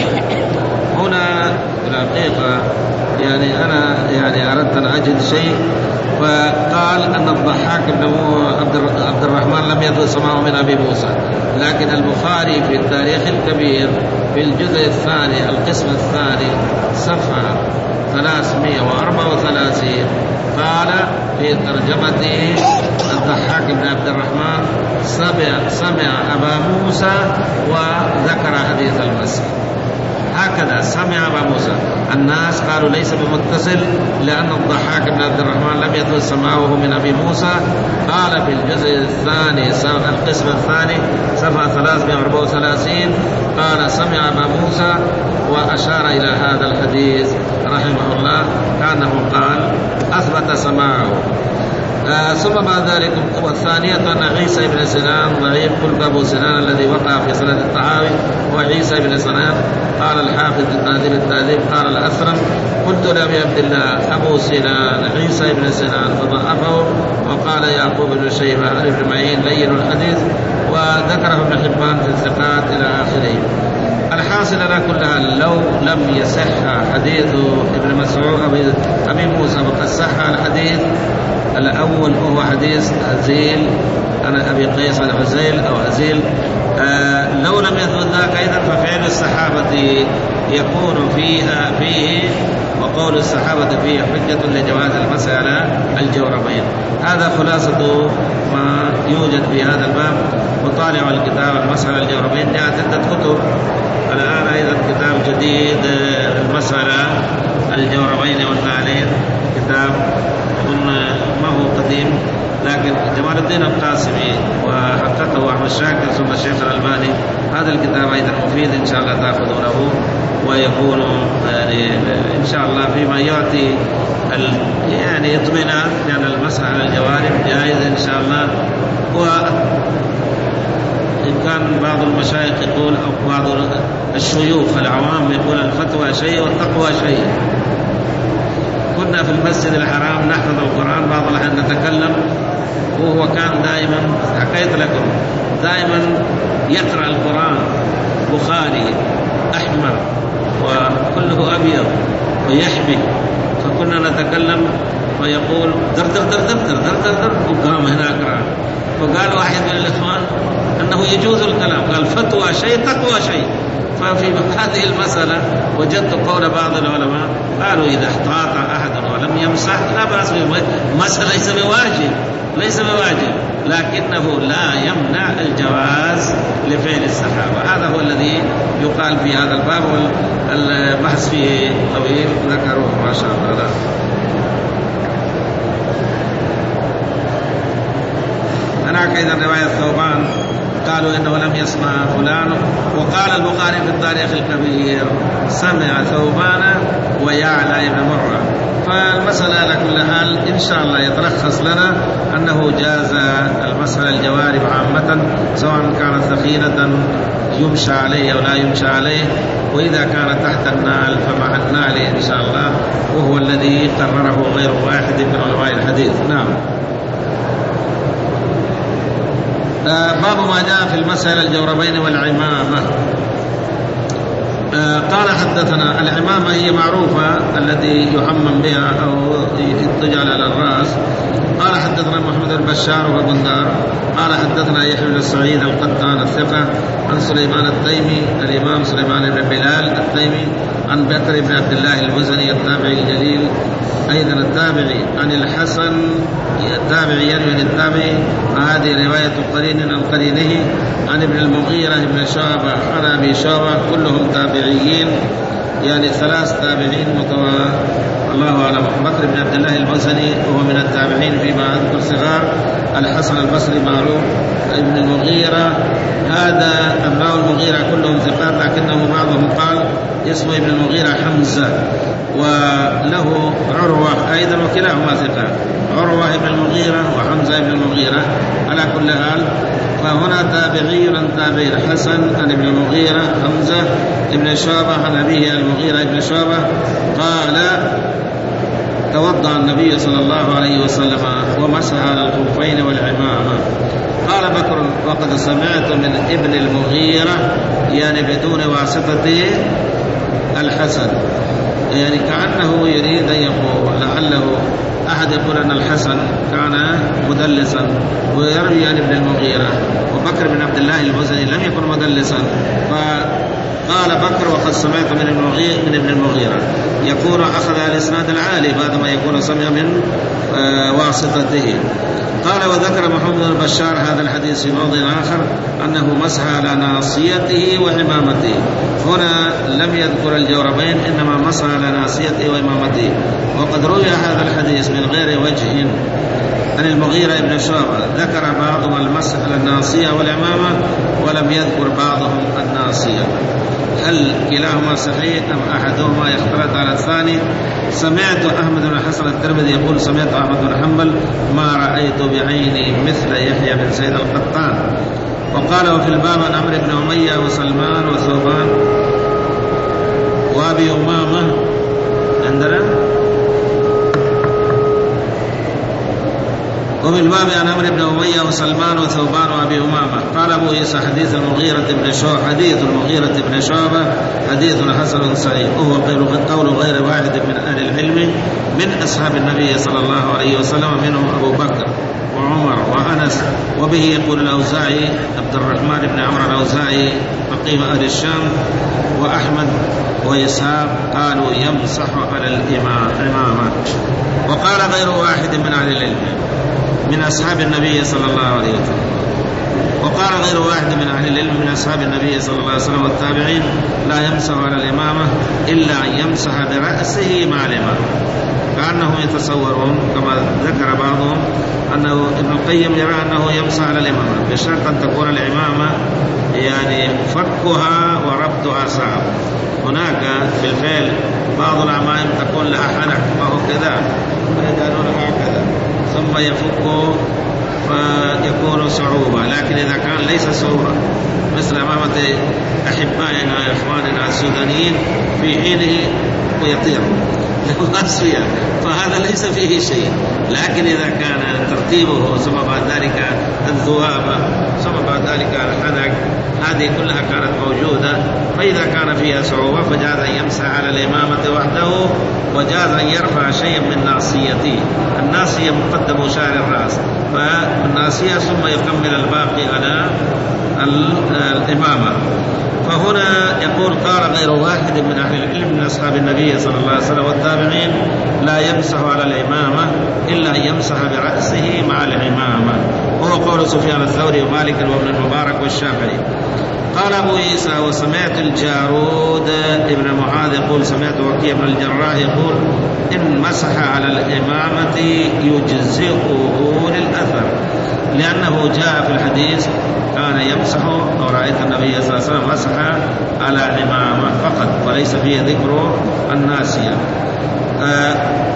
Speaker 1: هنا في الحقيقة يعني أنا يعني أردت أن أجد شيء، فقال أن الضحاك بن عبد الرحمن لم يثبت سماعه من أبي موسى، لكن البخاري في التاريخ الكبير في الجزء الثاني القسم الثاني صفحة ثلاثمائة وأربعة وثلاثين قال في ترجمته الضحاك بن عبد الرحمن سمع, سمع أبا موسى وذكر حديث المسح. هكذا سمع أبا موسى. الناس قالوا ليس بمتصل لأن الضحاك بن عبد الرحمن لم يثبت سماعه من أبي موسى. قال في الجزء الثاني القسم الثاني صفحة ثلاثمائة وأربعة وثلاثين قال سمع أبا موسى وأشار إلى هذا الحديث رحمه الله كأنه قال أثبت سماعه. آه ثم بعد ذلك والثانية أن عيسى بن سنان ضعيف. قلت أبو سنان الذي وقع في سنة الطحاوي وعيسى بن سنان. قال الحافظ التهذيب التهذيب قال الأثرم قلت لأبي عبد الله أبو سنان عيسى بن سنان فضعفه. وقال يعقوب بن شيبة عن ابن معين لين الحديث، وذكره ابن حبان في الثقات إلى آخره. الحاصل على كلها لو لم يصح حديث ابن مسعود أبي موسى وقد صح الحديث الأول وهو حديث أزيل أنا أبي قيس العزيل أو أزيل، آه لو لم يثبت ذاك أيضا ففعل الصحابة يكون فيها فيه وقول الصحابة فيه حجة لجواز المسح على الجوربين. هذا خلاصة ما يوجد في هذا الباب. وطالع الكتاب المسح على الجوربين جاءت عدة كتب. الآن أيضا كتاب جديد المسح على الجوربين والنعلين، كتاب من الدين القاسمي وحققه أحمد شاكر ثم الشيخ الألباني. هذا الكتاب أيضا مفيد إن شاء الله تأخذونه، ويكون يعني إن شاء الله فيما يعطي يعني اطمئنان، لأن يعني المسح على الجوارب جائز إن شاء الله. وإن كان بعض المشايخ يقول أو بعض الشيوخ العوام يقول الفتوى شيء والتقوى شيء. كنا في المسجد الحرام نحفظ القرآن، بعض الأحيان نتكلم، وهو كان دائما حكيت لكم دائما يقرأ القرآن بخاري أحمر وكله أبيض ويحبي، فكنا نتكلم ويقول در در در در در در در در وقام هناك رأى. فقال واحد من الإخوان أنه يجوز الكلام، قال فتوى شيء تقوى شيء. ففي هذه المسألة وجدت قول بعض العلماء قالوا إذا احتاط أحد ولم يمسح لا بأس به، مسألة ليس بواجب ليس بواجب لكنه لا يمنع الجواز لفعل الصحابة. هذا هو الذي يقال في هذا الباب، والبحث فيه طويل ذكروه ما شاء الله. هناك أيضا رواية ثوبان قالوا إنه لم يسمع فلان، وقال البخاري في التاريخ الكبير سمع ثوبان ويعلى بن مرة. فالمسألة على كل حال إن شاء الله يترخص لنا أنه جاز المسألة الجوارب عامة، سواء كانت ثقيلة يمشى عليه أو لا يمشى عليه، وإذا كانت تحت النال فمع النال إن شاء الله، وهو الذي قرره غير واحد من علماء الحديث. نعم. باب ما جاء في المسألة الجوربين والعمامة. قال حدثنا، العمامة هي معروفة التي يحمم بها أو تجعل على الرأس. قال حدثنا محمد البشار وبندار قال حدثنا يحيى بن سعيد القطان الثقة عن سليمان التيمي الإمام سليمان بن بلال التيمي عن بكر بن عبد الله المزني التابعي الجليل أيضا التابعي عن الحسن التابعي يروي التابعي. هذه رواية قرين عن قرينه عن ابن المغيرة بن شعبة عن أبي شعبة، كلهم تابعيين يعني ثلاث تابعين متوا الله أعلم. بكر بن عبد الله المزني وهو من التابعين فيما أذكر صغار. الحسن البصري معروف. ابن المغيرة هذا أبناء المغيرة كلهم ثقات، لكنه بعضهم قال اسمه ابن المغيرة حمزة، وله عروة أيضا وكلاهما ثقات، عروة ابن المغيرة وحمزة ابن المغيرة. على كل حال فهنا تابعي عن تابعي الحسن عن ابن المغيرة حمزة ابن شعبة عن أبيه المغيرة ابن شعبة قال توضأ النبي صلى الله عليه وسلم ومسح على الخفين والعمامة. قال بكر وقد سمعت من ابن المغيرة يعني بدون واسطة الحسن، يعني كأنه يريد أن يقول لعله أحد يقول أن الحسن كان مدلسا ويروي عن ابن المغيرة، وبكر بن عبد الله المزني لم يكن مدلسا. فقال بكر وقد سمعت من المغيرة من ابن المغيرة يكون أخذ الإسناد العالي بعدما يكون سمع من واسطته. قال وذكر محمد البشار هذا الحديث في موضع آخر أنه مسح على ناصيته وعمامته. هنا لم يذكر الجوربين، إنما مسح على ناصيته وعمامته. وقد روي هذا الحديث من غير وجه عن المغيرة بن شعبة، ذكر بعضهم المسح على الناصية والعمامة ولم يذكر بعضهم الناصية. هل كلاهما صحيح أم أحدهما يختلط على الثاني؟ سمعت أحمد بن حسن الترمذي يقول سمعت أحمد بن حنبل ما رأيت بعيني مثل يحيى بن سعيد القطان. وقال وفي الباب عن عمرو بن أمية وسلمان وثوبان وأبي أمامة عندنا. وفي الباب عن عمرو بن أمية وسلمان وثوبان وأبي أمامة. قال أبو عيسى حديث المغيرة بن شعبة حديث المغيرة بن شعبة حديث حسن صحيح، وهو قول غير واحد من أهل العلم من أصحاب النبي صلى الله عليه وسلم، منهم أبو بكر وعمر وأنس. وبه يقول الأوزاعي عبد الرحمن بن عمرو الأوزاعي فقيه أهل الشام وأحمد وإسحاق قالوا يمسح على الإمامة. وقال غير واحد من أهل العلم من أصحاب النبي صلى الله عليه وسلم وقال غير واحد من أهل العلم من أصحاب النبي صلى الله عليه وسلم والتابعين لا يمسح على الإمامة إلا أن يمسح برأسه مع الإمامة، كأنهم يتصورون كما ذكر بعضهم أنه ابن القيم يرى أنه يمسح على الإمامة بشرط أن تكون الإمامة يعني فكها وربطها صعب. هناك بالفعل بعض العمائم تكون لها حنك وهو كذا ويجعلون هكذا ثم يفكه فيكون صعوبة، لكن إذا كان ليس صعوبة مثل أمامة أحبائنا إخواننا السودانيين في حينه ويطير أسفيا فهذا ليس فيه شيء، لكن إذا كان ترتيبه ثم بعد ذلك الذوابة ثم بعد ذلك الحنك هذه كلها كانت موجودة، فإذا كان فيها صعوبة فجاز أن يمسح على الإمامة وحده، وجاز أن يرفع شيئا من ناصيته. الناصية مقدم شعر الرأس فالناصية ثم يكمل الباقي على الإمامة. فهنا يقول قال غير واحد من أهل العلم من أصحاب النبي صلى الله عليه وسلم والتابعين لا يمسح على الإمامة إلا أن يمسح برأسه مع الإمامة، وهو قول سفيان الثوري ومالك وابن المبارك والشافعي. قال أبو عيسى وسمعت الجارود ابن معاذ يقول سمعت وكيع بن الجراح يقول إن مسح على الإمامة يجزئه للأثر، لأنه جاء في الحديث كان يمسح ورأيت النبي صلى الله عليه وسلم مسح على إمامة فقط وليس فيه ذكر الناسية. آه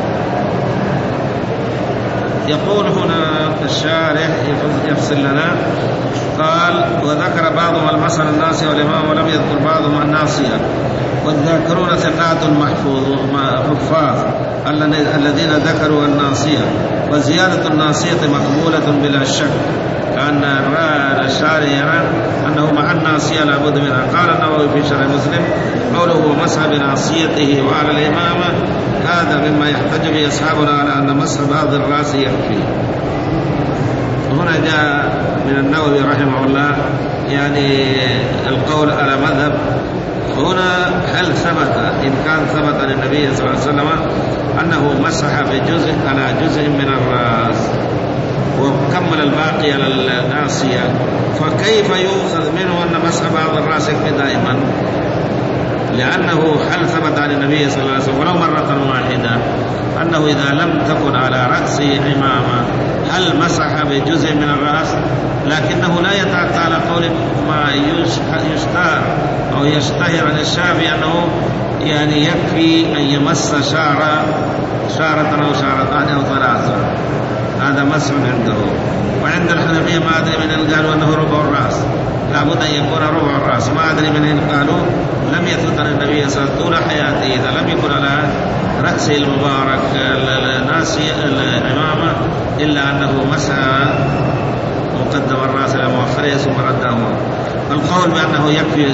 Speaker 1: يقول هنا الشارح يفصل لنا قال وذكر بعضهم المسح الناسية والإمام ولم يذكر بعضهم الناسية، والذاكرون ثقات محفوظ حفاظ الذين ذكروا الناسية، وزيادة الناسية مقبولة بلا شك، كأن الشارع يرى أنه مع الناسية لابد منها. قال النووي في شرح مسلم قوله مسح بناصيته وعلى الإمامة هذا مما يحتج به أصحابنا على أن مسح بعض الرأس يكفي. هنا جاء من النووي رحمه الله يعني القول على مذهب. هنا هل ثبت إن كان ثبت للنبي صلى الله عليه وسلم أنه مسح بجزء على جزء من الرأس وكمل الباقي على الناصية، فكيف يؤخذ منه أن مسح بعض الرأس يكفي دائما؟ لأنه هل ثبت عن النبي صلى الله عليه وسلم ولو مرة واحدة أنه إذا لم تكن على رأسه عمامة هل مسح بجزء من الرأس، لكنه لا يتأتى على قول ما يشتهر أو يشتهر عن الشافعي أنه يعني يكفي أن يمس شعر شعرة أو شعرتان أو ثلاثة، هذا مسح عنده. وعند الحنفية ما أدري من أن قالوا أنه ربع الرأس، لابد أن يكون ربع الرأس، ما أدري من أن قالوا لم يثبت عن النبي صلى الله عليه وسلم طول حياته إذا لم يكن على رأسه المبارك الناسية الإمامة إلا أنه مسح مقدم الرأس إلى مؤخره ثم رده. القول بأنه يكفي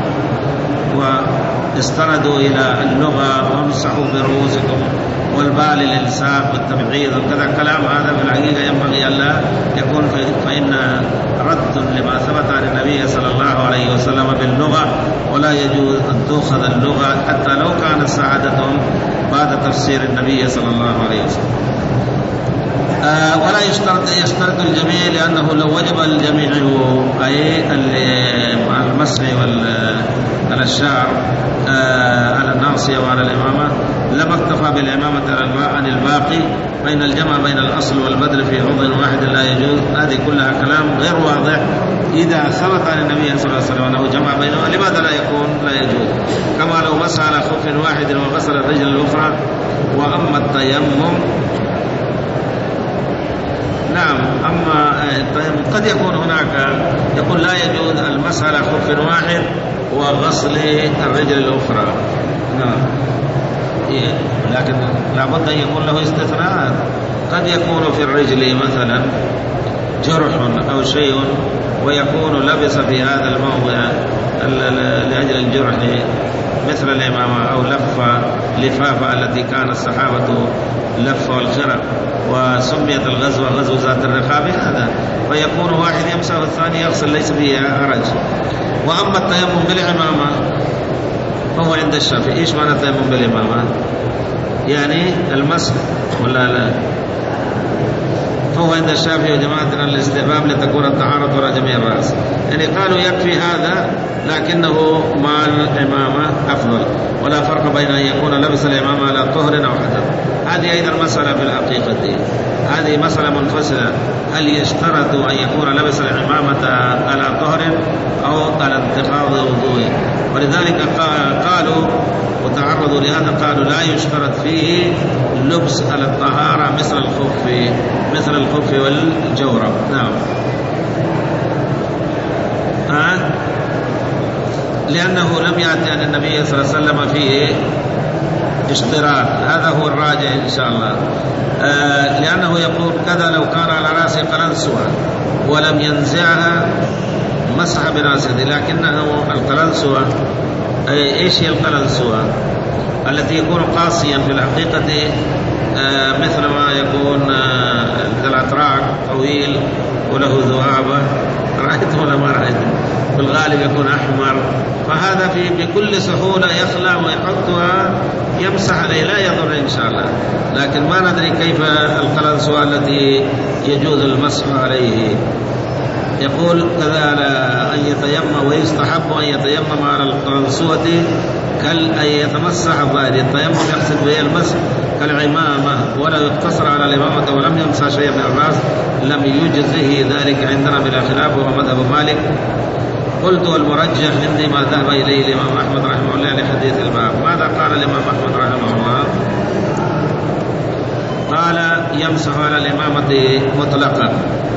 Speaker 1: واستندوا إلى اللغة وامسحوا برؤوسكم والبال للإلصاق والتبعيض وكذا كلام هذا في الحقيقة ينبغي ألا يكون، فإن رد لما ثبت عن النبي صلى الله عليه وسلم باللغة، ولا يجوز أن تؤخذ اللغة حتى لو كانت سعادتهم بعد تفسير النبي صلى الله عليه وسلم. آه ولا يشترط يشترط الجميع، لأنه لو وجب الجميع أي المسح على الشعر آه على الناصية وعلى الإمامة لما اكتفى بالإمامة عن الباقي، فإن الجمع بين الأصل والبدل في عضو واحد لا يجوز. هذه كلها كلام غير واضح. إذا ثبت عن النبي صلى الله عليه وسلم أنه جمع بينهما لماذا لا يكون لا يجوز؟ كما لو مسح على خف واحد وغسل الرجل الأخرى. وأما التيمم نعم، أما قد يكون هناك يقول لا يجوز المسح على خف واحد وغسل الرجل الأخرى، نعم، لكن لابد أن يكون له استثناءات. قد يكون في الرجل مثلا جرح أو شيء ويكون لبس في هذا الموضع لأجل الجرح مثل الإمامة أو لفة لفافة التي كان الصحابة لفة والخرق وسميت الغزوة غزو ذات الرقاب هذا، فيكون واحد يمسح والثاني يغسل ليس فيه حرج. وأما التيمم بالإمامة فهو عند الشافعي. إيش معنى التيمم بالإمامة؟ يعني المسح ولا لا؟ فهو عند الشافعي وجماعتنا الاستحباب لتكون الطهارة على جميع الرأس. يعني قالوا يكفي هذا لكنه مع الإمامة أفضل، ولا فرق بين أن يكون لبس الإمامة على طهر أو حدث. هذه أيضا مسألة في الحقيقة دي. هذه مسألة منفصلة، هل يشترط أن يكون لبس الإمامة على طهر أو على انتقاض وضوء؟ ولذلك قالوا وتعرضوا لهذا، قالوا لا يشترط فيه لبس على الطهارة مثل الخف مثل الخف والجورب. نعم. آه؟ لأنه لم يأتي عن النبي صلى الله عليه وسلم فيه اشتراط، هذا هو الراجع إن شاء الله. آه لأنه يقول كذا لو كان على رأسه قلنسوة ولم ينزعها مسح برأسه، لكنه القلنسوة ايش هي القلنسوة؟ التي يكون قاسيا في الحقيقة، آه مثل ما يكون آه الأتراك طويل وله ذؤابة، رأيته ولا ما رأيته؟ في الغالب يكون أحمر، فهذا في بكل سهولة يخلع ويحطها يمسح عليه لا يضر إن شاء الله. لكن ما ندري كيف القلنسوة التي يجوز المسح عليه. يقول كذا أن يتيمم، ويستحب أن يتيمم على القلنسوة كال أن يتمسح الظاهر، التيمم يقصد به المسح كالعمامة، ولا يقتصر على الإمامة ولم يمسح شيئا من الرأس لم يجزه ذلك عندنا بلا خلاف، وهو مذهب مالك. قلت والمرجح عندي ما ذهب إليه الإمام أحمد رحمه الله لحديث الباب. ماذا قال الإمام أحمد رحمه الله؟ قال يمسح على الإمامة مطلقا.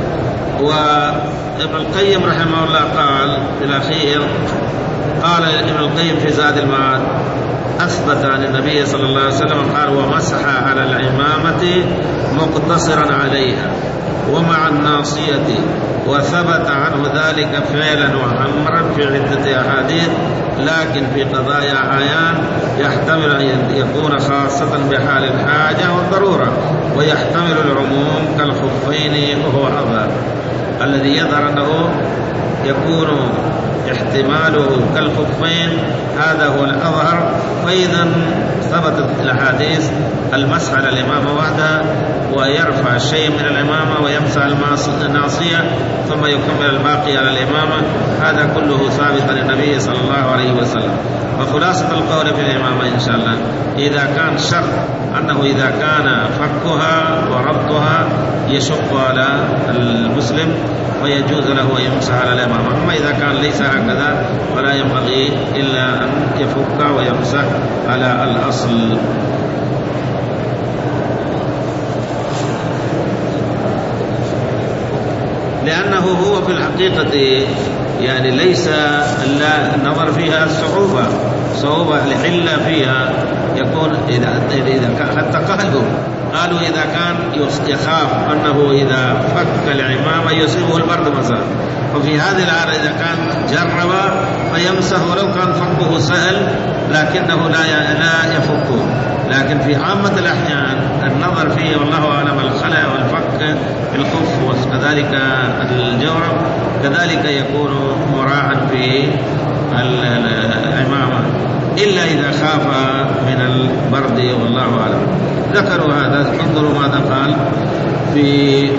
Speaker 1: وابن القيم رحمه الله قال في الأخير، قال ابن القيم في زاد المعاد أثبت عن النبي صلى الله عليه وسلم قال ومسح على العمامة مقتصرا عليها ومع الناصية، وثبت عنه ذلك فعلا وأمرا في عدة أحاديث، لكن في قضايا أعيان يحتمل أن يكون خاصة بحال الحاجة والضرورة، ويحتمل العموم كالخفين وهو أظهر. الذي يظهر أنه يكون احتماله كالخفين هذا هو الأظهر. فإذا ثبتت الأحاديث المسح على الإمامة وحده، ويرفع الشيء من الإمامة ويمسح الناصية ثم يكمل الباقي على الإمامة، هذا كله ثابت عن النبي صلى الله عليه وسلم. وخلاصة القول في الإمامة إن شاء الله إذا كان شرط أنه إذا كان فكها وربطها يشق على المسلم ويجوز له أن يمسح على الإمامة، أما إذا كان ليس هكذا فلا ينبغي إلا أن يفك ويمسح على الأصل. لأنه هو في الحقيقة يعني ليس النظر فيها الصعوبة صعوبة العلة فيها يكون إذا إذا حتى قالوا قالوا إذا كان يخاف أنه إذا فك العمامة يصيبه البرد مثلا، وفي هذه الحالة إذا كان جرب فيمسح ولو كان فكه سهل لكنه لا لا يفكه. لكن في عامة الأحيان النظر فيه والله أعلم الخلع والفك في الخف وكذلك الجورب كذلك يكون مراعا في العمامة إلا إذا خاف من البرد والله أعلم. ذكروا هذا. انظروا ماذا قال في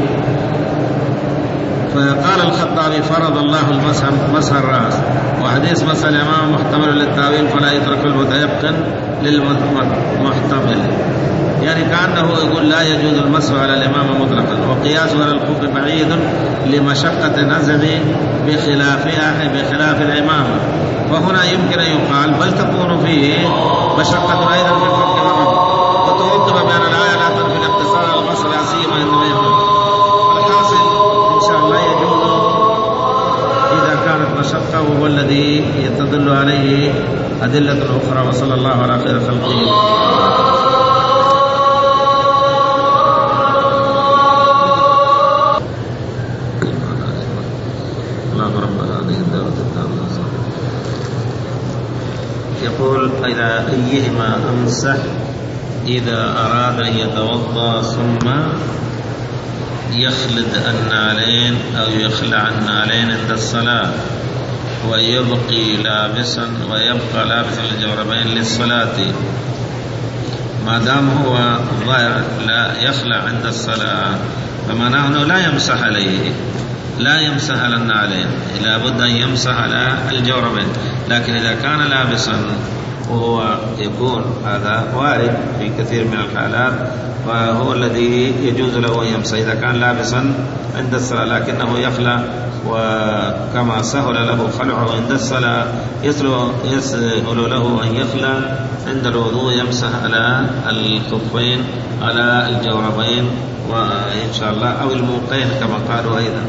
Speaker 1: فقال الخطابي فرض الله المسح مسح الرأس، وحديث مسح الإمام محتمل للتأويل فلا يترك المتيقن للمحتمل، يعني كأنه يقول لا يجوز المسح على الإمام مطلقا، وقياسه على الخف بعيد لمشقة نزع بخلافها بخلاف الإمامة. وهنا يمكن أن يقال بل تكون فيه مشقة أيضا في الفك مرة، وتوقف بأن الآية لا تنفي الاقتصار على المسح لا سيما عندما يمنع. والحاصل إن شاء الله يجوز إذا كانت مشقة، وهو الذي يتدل عليه أدلة أخرى. وصلى الله على خير خلقه. يقول إلى أيهما أمسح إذا أراد أن يتوضأ ثم يخلد النعلين أو يخلع النعلين عند الصلاة ويبقي لابسا ويبقى لابسا الجوربين للصلاة، ما دام هو لا يخلع عند الصلاة فمعناه أنه لا يمسح عليه، لا يمسح على النعلين، لا بد أن يمسح على الجوربين. لكن إذا كان لابسا وهو يكون هذا وارد في كثير من الحالات، فهو الذي يجوز له أن يمسح إذا كان لابسا عند الصلاة، لكنه يخلع، وكما سهل له خلعه عند الصلاة يسهل له أن يخلع عند الوضوء، يمسح على الخفين على الجوربين وإن شاء الله أو الموقين كما قالوا أيضا.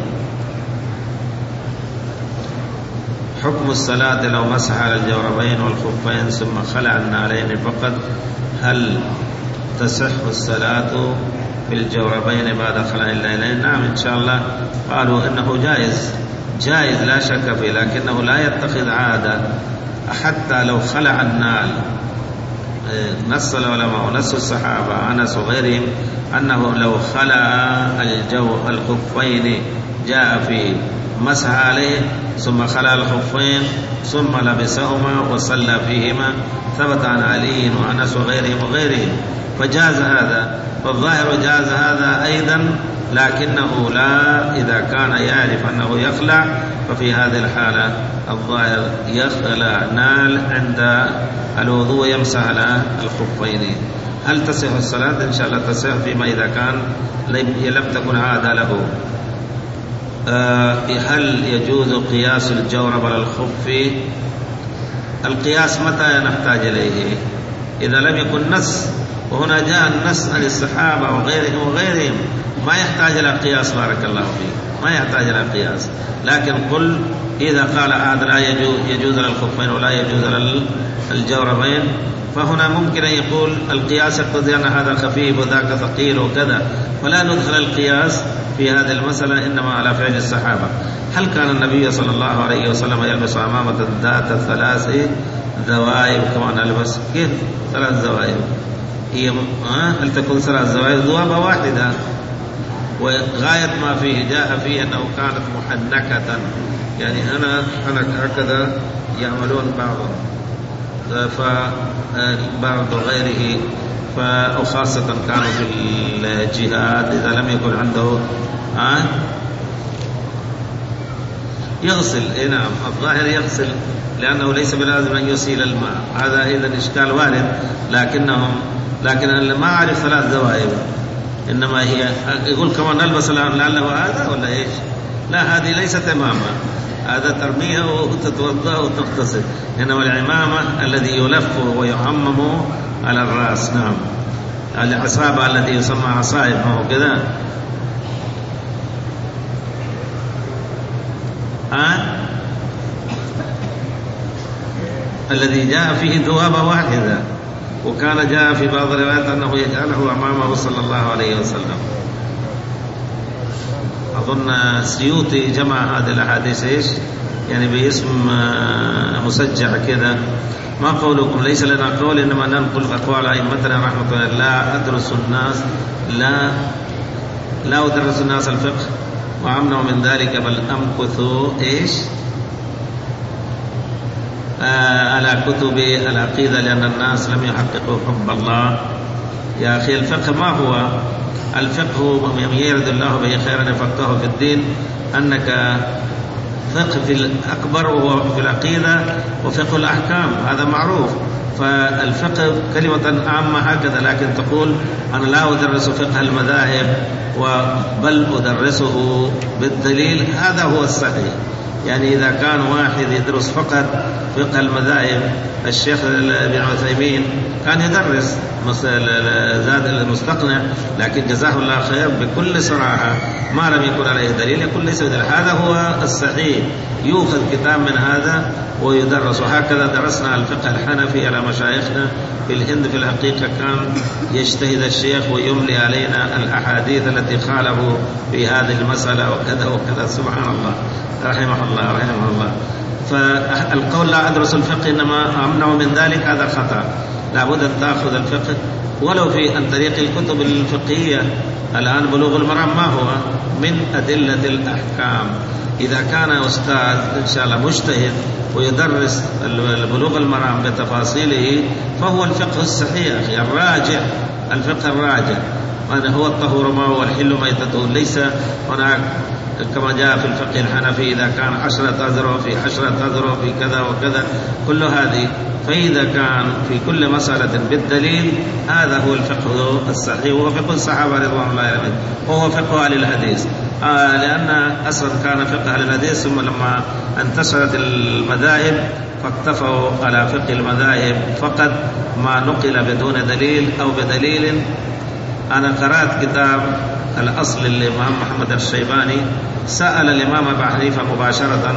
Speaker 1: حكم الصلاة لو مسح على الجوربين والخفين ثم خلع النعلين فقط، هل تصح الصلاة في الجوربين بعد خلع النعلين؟ نعم إن شاء الله. قالوا إنه جائز جائز لا شك فيه، لكنه لا يتخذ عادة حتى لو خلع النعل. نص العلماء ونص الصحابة أنس وغيرهم أنه لو خلع الجو الخفين جاء في مسح عليه ثم خلع الخفين ثم لبسهما وصلى فيهما، ثبت عن علي وأنس وغيرهم وغيرهم، فجاز هذا. فالظاهر جاز هذا أيضا، لكنه لا إذا كان يعرف أنه يخلع، ففي هذه الحالة الظاهر يخلع نال عند الوضوء يمسح على الخفين. هل تصح الصلاة؟ إن شاء الله تصح فيما إذا كان لم تكن عادة له. هل يجوز قياس الجورب على الخف؟ القياس متى نحتاج إليه؟ إذا لم يكن نص، وهنا جاء النص عن الصحابة وغيرهم وغيرهم، ما يحتاج إلى قياس بارك الله فيه، ما يحتاج إلى قياس. لكن قل إذا قال هذا لا يجوز, يجوز للخفين ولا يجوز للجوربين، فهنا ممكن أن يقول القياس يقتضي أن هذا خفيف وذاك ثقيل وكذا، فلا ندخل القياس في هذه المسألة، إنما على فعل الصحابة. هل كان النبي صلى الله عليه وسلم يلبس عمامة ذات ثلاث ذوائب كما نلبس؟ كيف ثلاث ذوائب؟ هي هل تكون ثلاث ذوائب؟ ذوابة واحدة، وغاية ما فيه جاء فيه أنه كانت محنكة، يعني أنا أنا هكذا يعملون بعضهم فبعض غيره، وخاصة كانوا في الجهاد إذا لم يكن عنده آه يغسل. إيه نعم الظاهر يغسل، لأنه ليس بلازم أن يسيل الماء، هذا إذن إشكال وارد. لكنهم لكن اللي ما أعرف ثلاث ذوائب، إنما هي يقول كمان نلبس لعله هذا ولا إيش؟ لا، هذه ليست عمامة، هذا ترميها وتتوضأ وتغتسل، إنما العمامة الذي يلف ويعمم على الرأس. نعم العصابة التي يسمى عصائب، ما هو كذا؟ آه؟ الذي جاء فيه ذوابة واحدة، وكان جاء في بعض الروايات أنه يجعله أمامه صلى الله عليه وسلم. أظن السيوطي جمع هذه الأحاديث إيش يعني باسم مسجع كذا. ما قولكم؟ ليس لنا قول، إنما ننقل أقوال أئمتنا رحمة الله. لا أدرس الناس لا لا أدرس الناس الفقه وأمنع من ذلك، بل أمكث إيش آه على كتب العقيدة، لأن الناس لم يحققوا حب الله. يا أخي الفقه ما هو الفقه؟ من يرد الله به خيرا يفقهه في الدين. أنك فقه في الأكبر وهو في العقيدة وفقه الأحكام، هذا معروف. فالفقه كلمة عامة هكذا، لكن تقول أنا لا أدرس فقه المذاهب بل أدرسه بالدليل، هذا هو الصحيح. يعني إذا كان واحد يدرس فقط فقه المذاهب، الشيخ ابن عثيمين كان يدرس زاد المستقنع، لكن جزاه الله خير بكل صراحة ما لم يكن عليه دليل يقول ليس بدليل. هذا هو الصحيح، يؤخذ كتاب من هذا ويدرس. وهكذا درسنا الفقه الحنفي على مشايخنا في الهند. في الحقيقة كان يجتهد الشيخ ويملي علينا الأحاديث التي خالفوا في هذه المسألة وكذا وكذا. سبحان الله رحمه الله رحمه الله. فالقول لا أدرس الفقه إنما أمنع من ذلك هذا خطأ. لابد أن تأخذ الفقه ولو في عن طريق الكتب الفقهية. الآن بلوغ المرام ما هو؟ من أدلة الأحكام. إذا كان أستاذ إن شاء الله مجتهد ويدرس بلوغ المرام بتفاصيله فهو الفقه الصحيح الراجع، الفقه الراجع. وأن هو الطهور معه والحل ميتته. ليس هناك كما جاء في الفقه الحنفي إذا كان عشرة أذرع في عشرة أذرع في كذا وكذا كل هذه. فإذا كان في كل مسألة بالدليل هذا هو الفقه الصحيح، وهو فقه الصحابة رضوان الله عليهم، وهو فقه أهل الحديث. آه لأن أصلا كان فقه أهل الحديث، ثم لما انتشرت المذاهب فاكتفوا على فقه المذاهب فقط ما نقل بدون دليل أو بدليل. أنا قرأت كتاب الأصل للإمام محمد الشيباني، سأل الإمام أبو حنيفة مباشرة،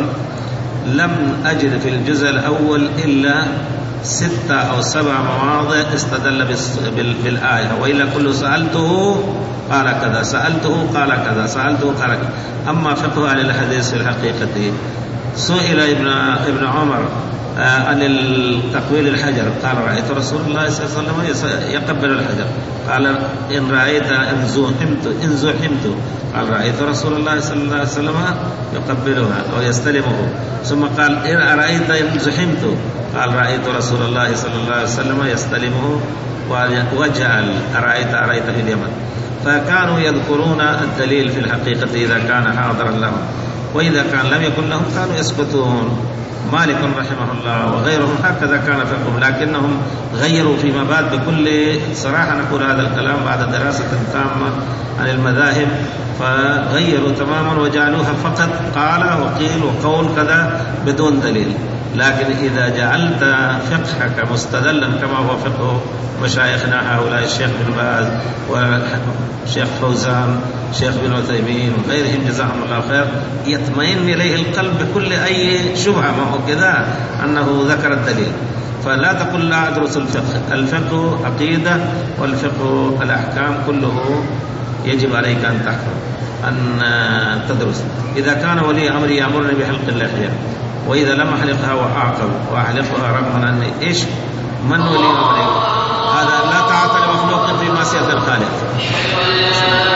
Speaker 1: لم أجد في الجزء الأول إلا ستة أو سبع مواضع استدل بالآية، وإلا كل سألته قال كذا، سألته قال كذا، سألته قال كذا. أما فقه أهل الحديث في الحقيقة، سئل ابن ابن عمر عن تقويل الحجر، قال رأيت رسول الله صلى الله عليه وسلم يقبل الحجر. قال إن رأيت إن زحمت إن زحمت قال رأيت رسول الله صلى الله عليه وسلم يقبلها أو يستلمه. ثم قال إن رأيت إن زحمت قال رأيت رسول الله صلى الله عليه وسلم يستلمه وجعل أرأيت أرأيت في اليمن. فكانوا يذكرون الدليل في الحقيقة إذا كان حاضرا لهم، وإذا كان لم يكن لهم كانوا يسكتون. مالك رحمه الله وغيرهم هكذا كان فقههم، لكنهم غيروا فيما بعد بكل صراحة. نقول هذا الكلام بعد دراسة تامة عن المذاهب، فغيروا تماما وجعلوها فقط قال وقيل وقول كذا بدون دليل. لكن إذا جعلت فقهك مستدلا كما هو فقه مشايخنا هؤلاء الشيخ بن باز والشيخ فوزان شيخ بن عثيمين وغيرهم جزاهم الله خير، يطمئن إليه القلب بكل أي شبهة، ما هو كذا أنه ذكر الدليل. فلا تقل لا أدرس الفقه، الفقه عقيدة والفقه الأحكام كله يجب عليك أن تحفظ أن تدرس. إذا كان ولي أمري يأمرني بحلق اللحية، وإذا لم أحلقها وأعقب وأحلقها رغم أني إيش من ولي أمري؟ هذا لا تعاطى لمخلوق في معصية الخالق.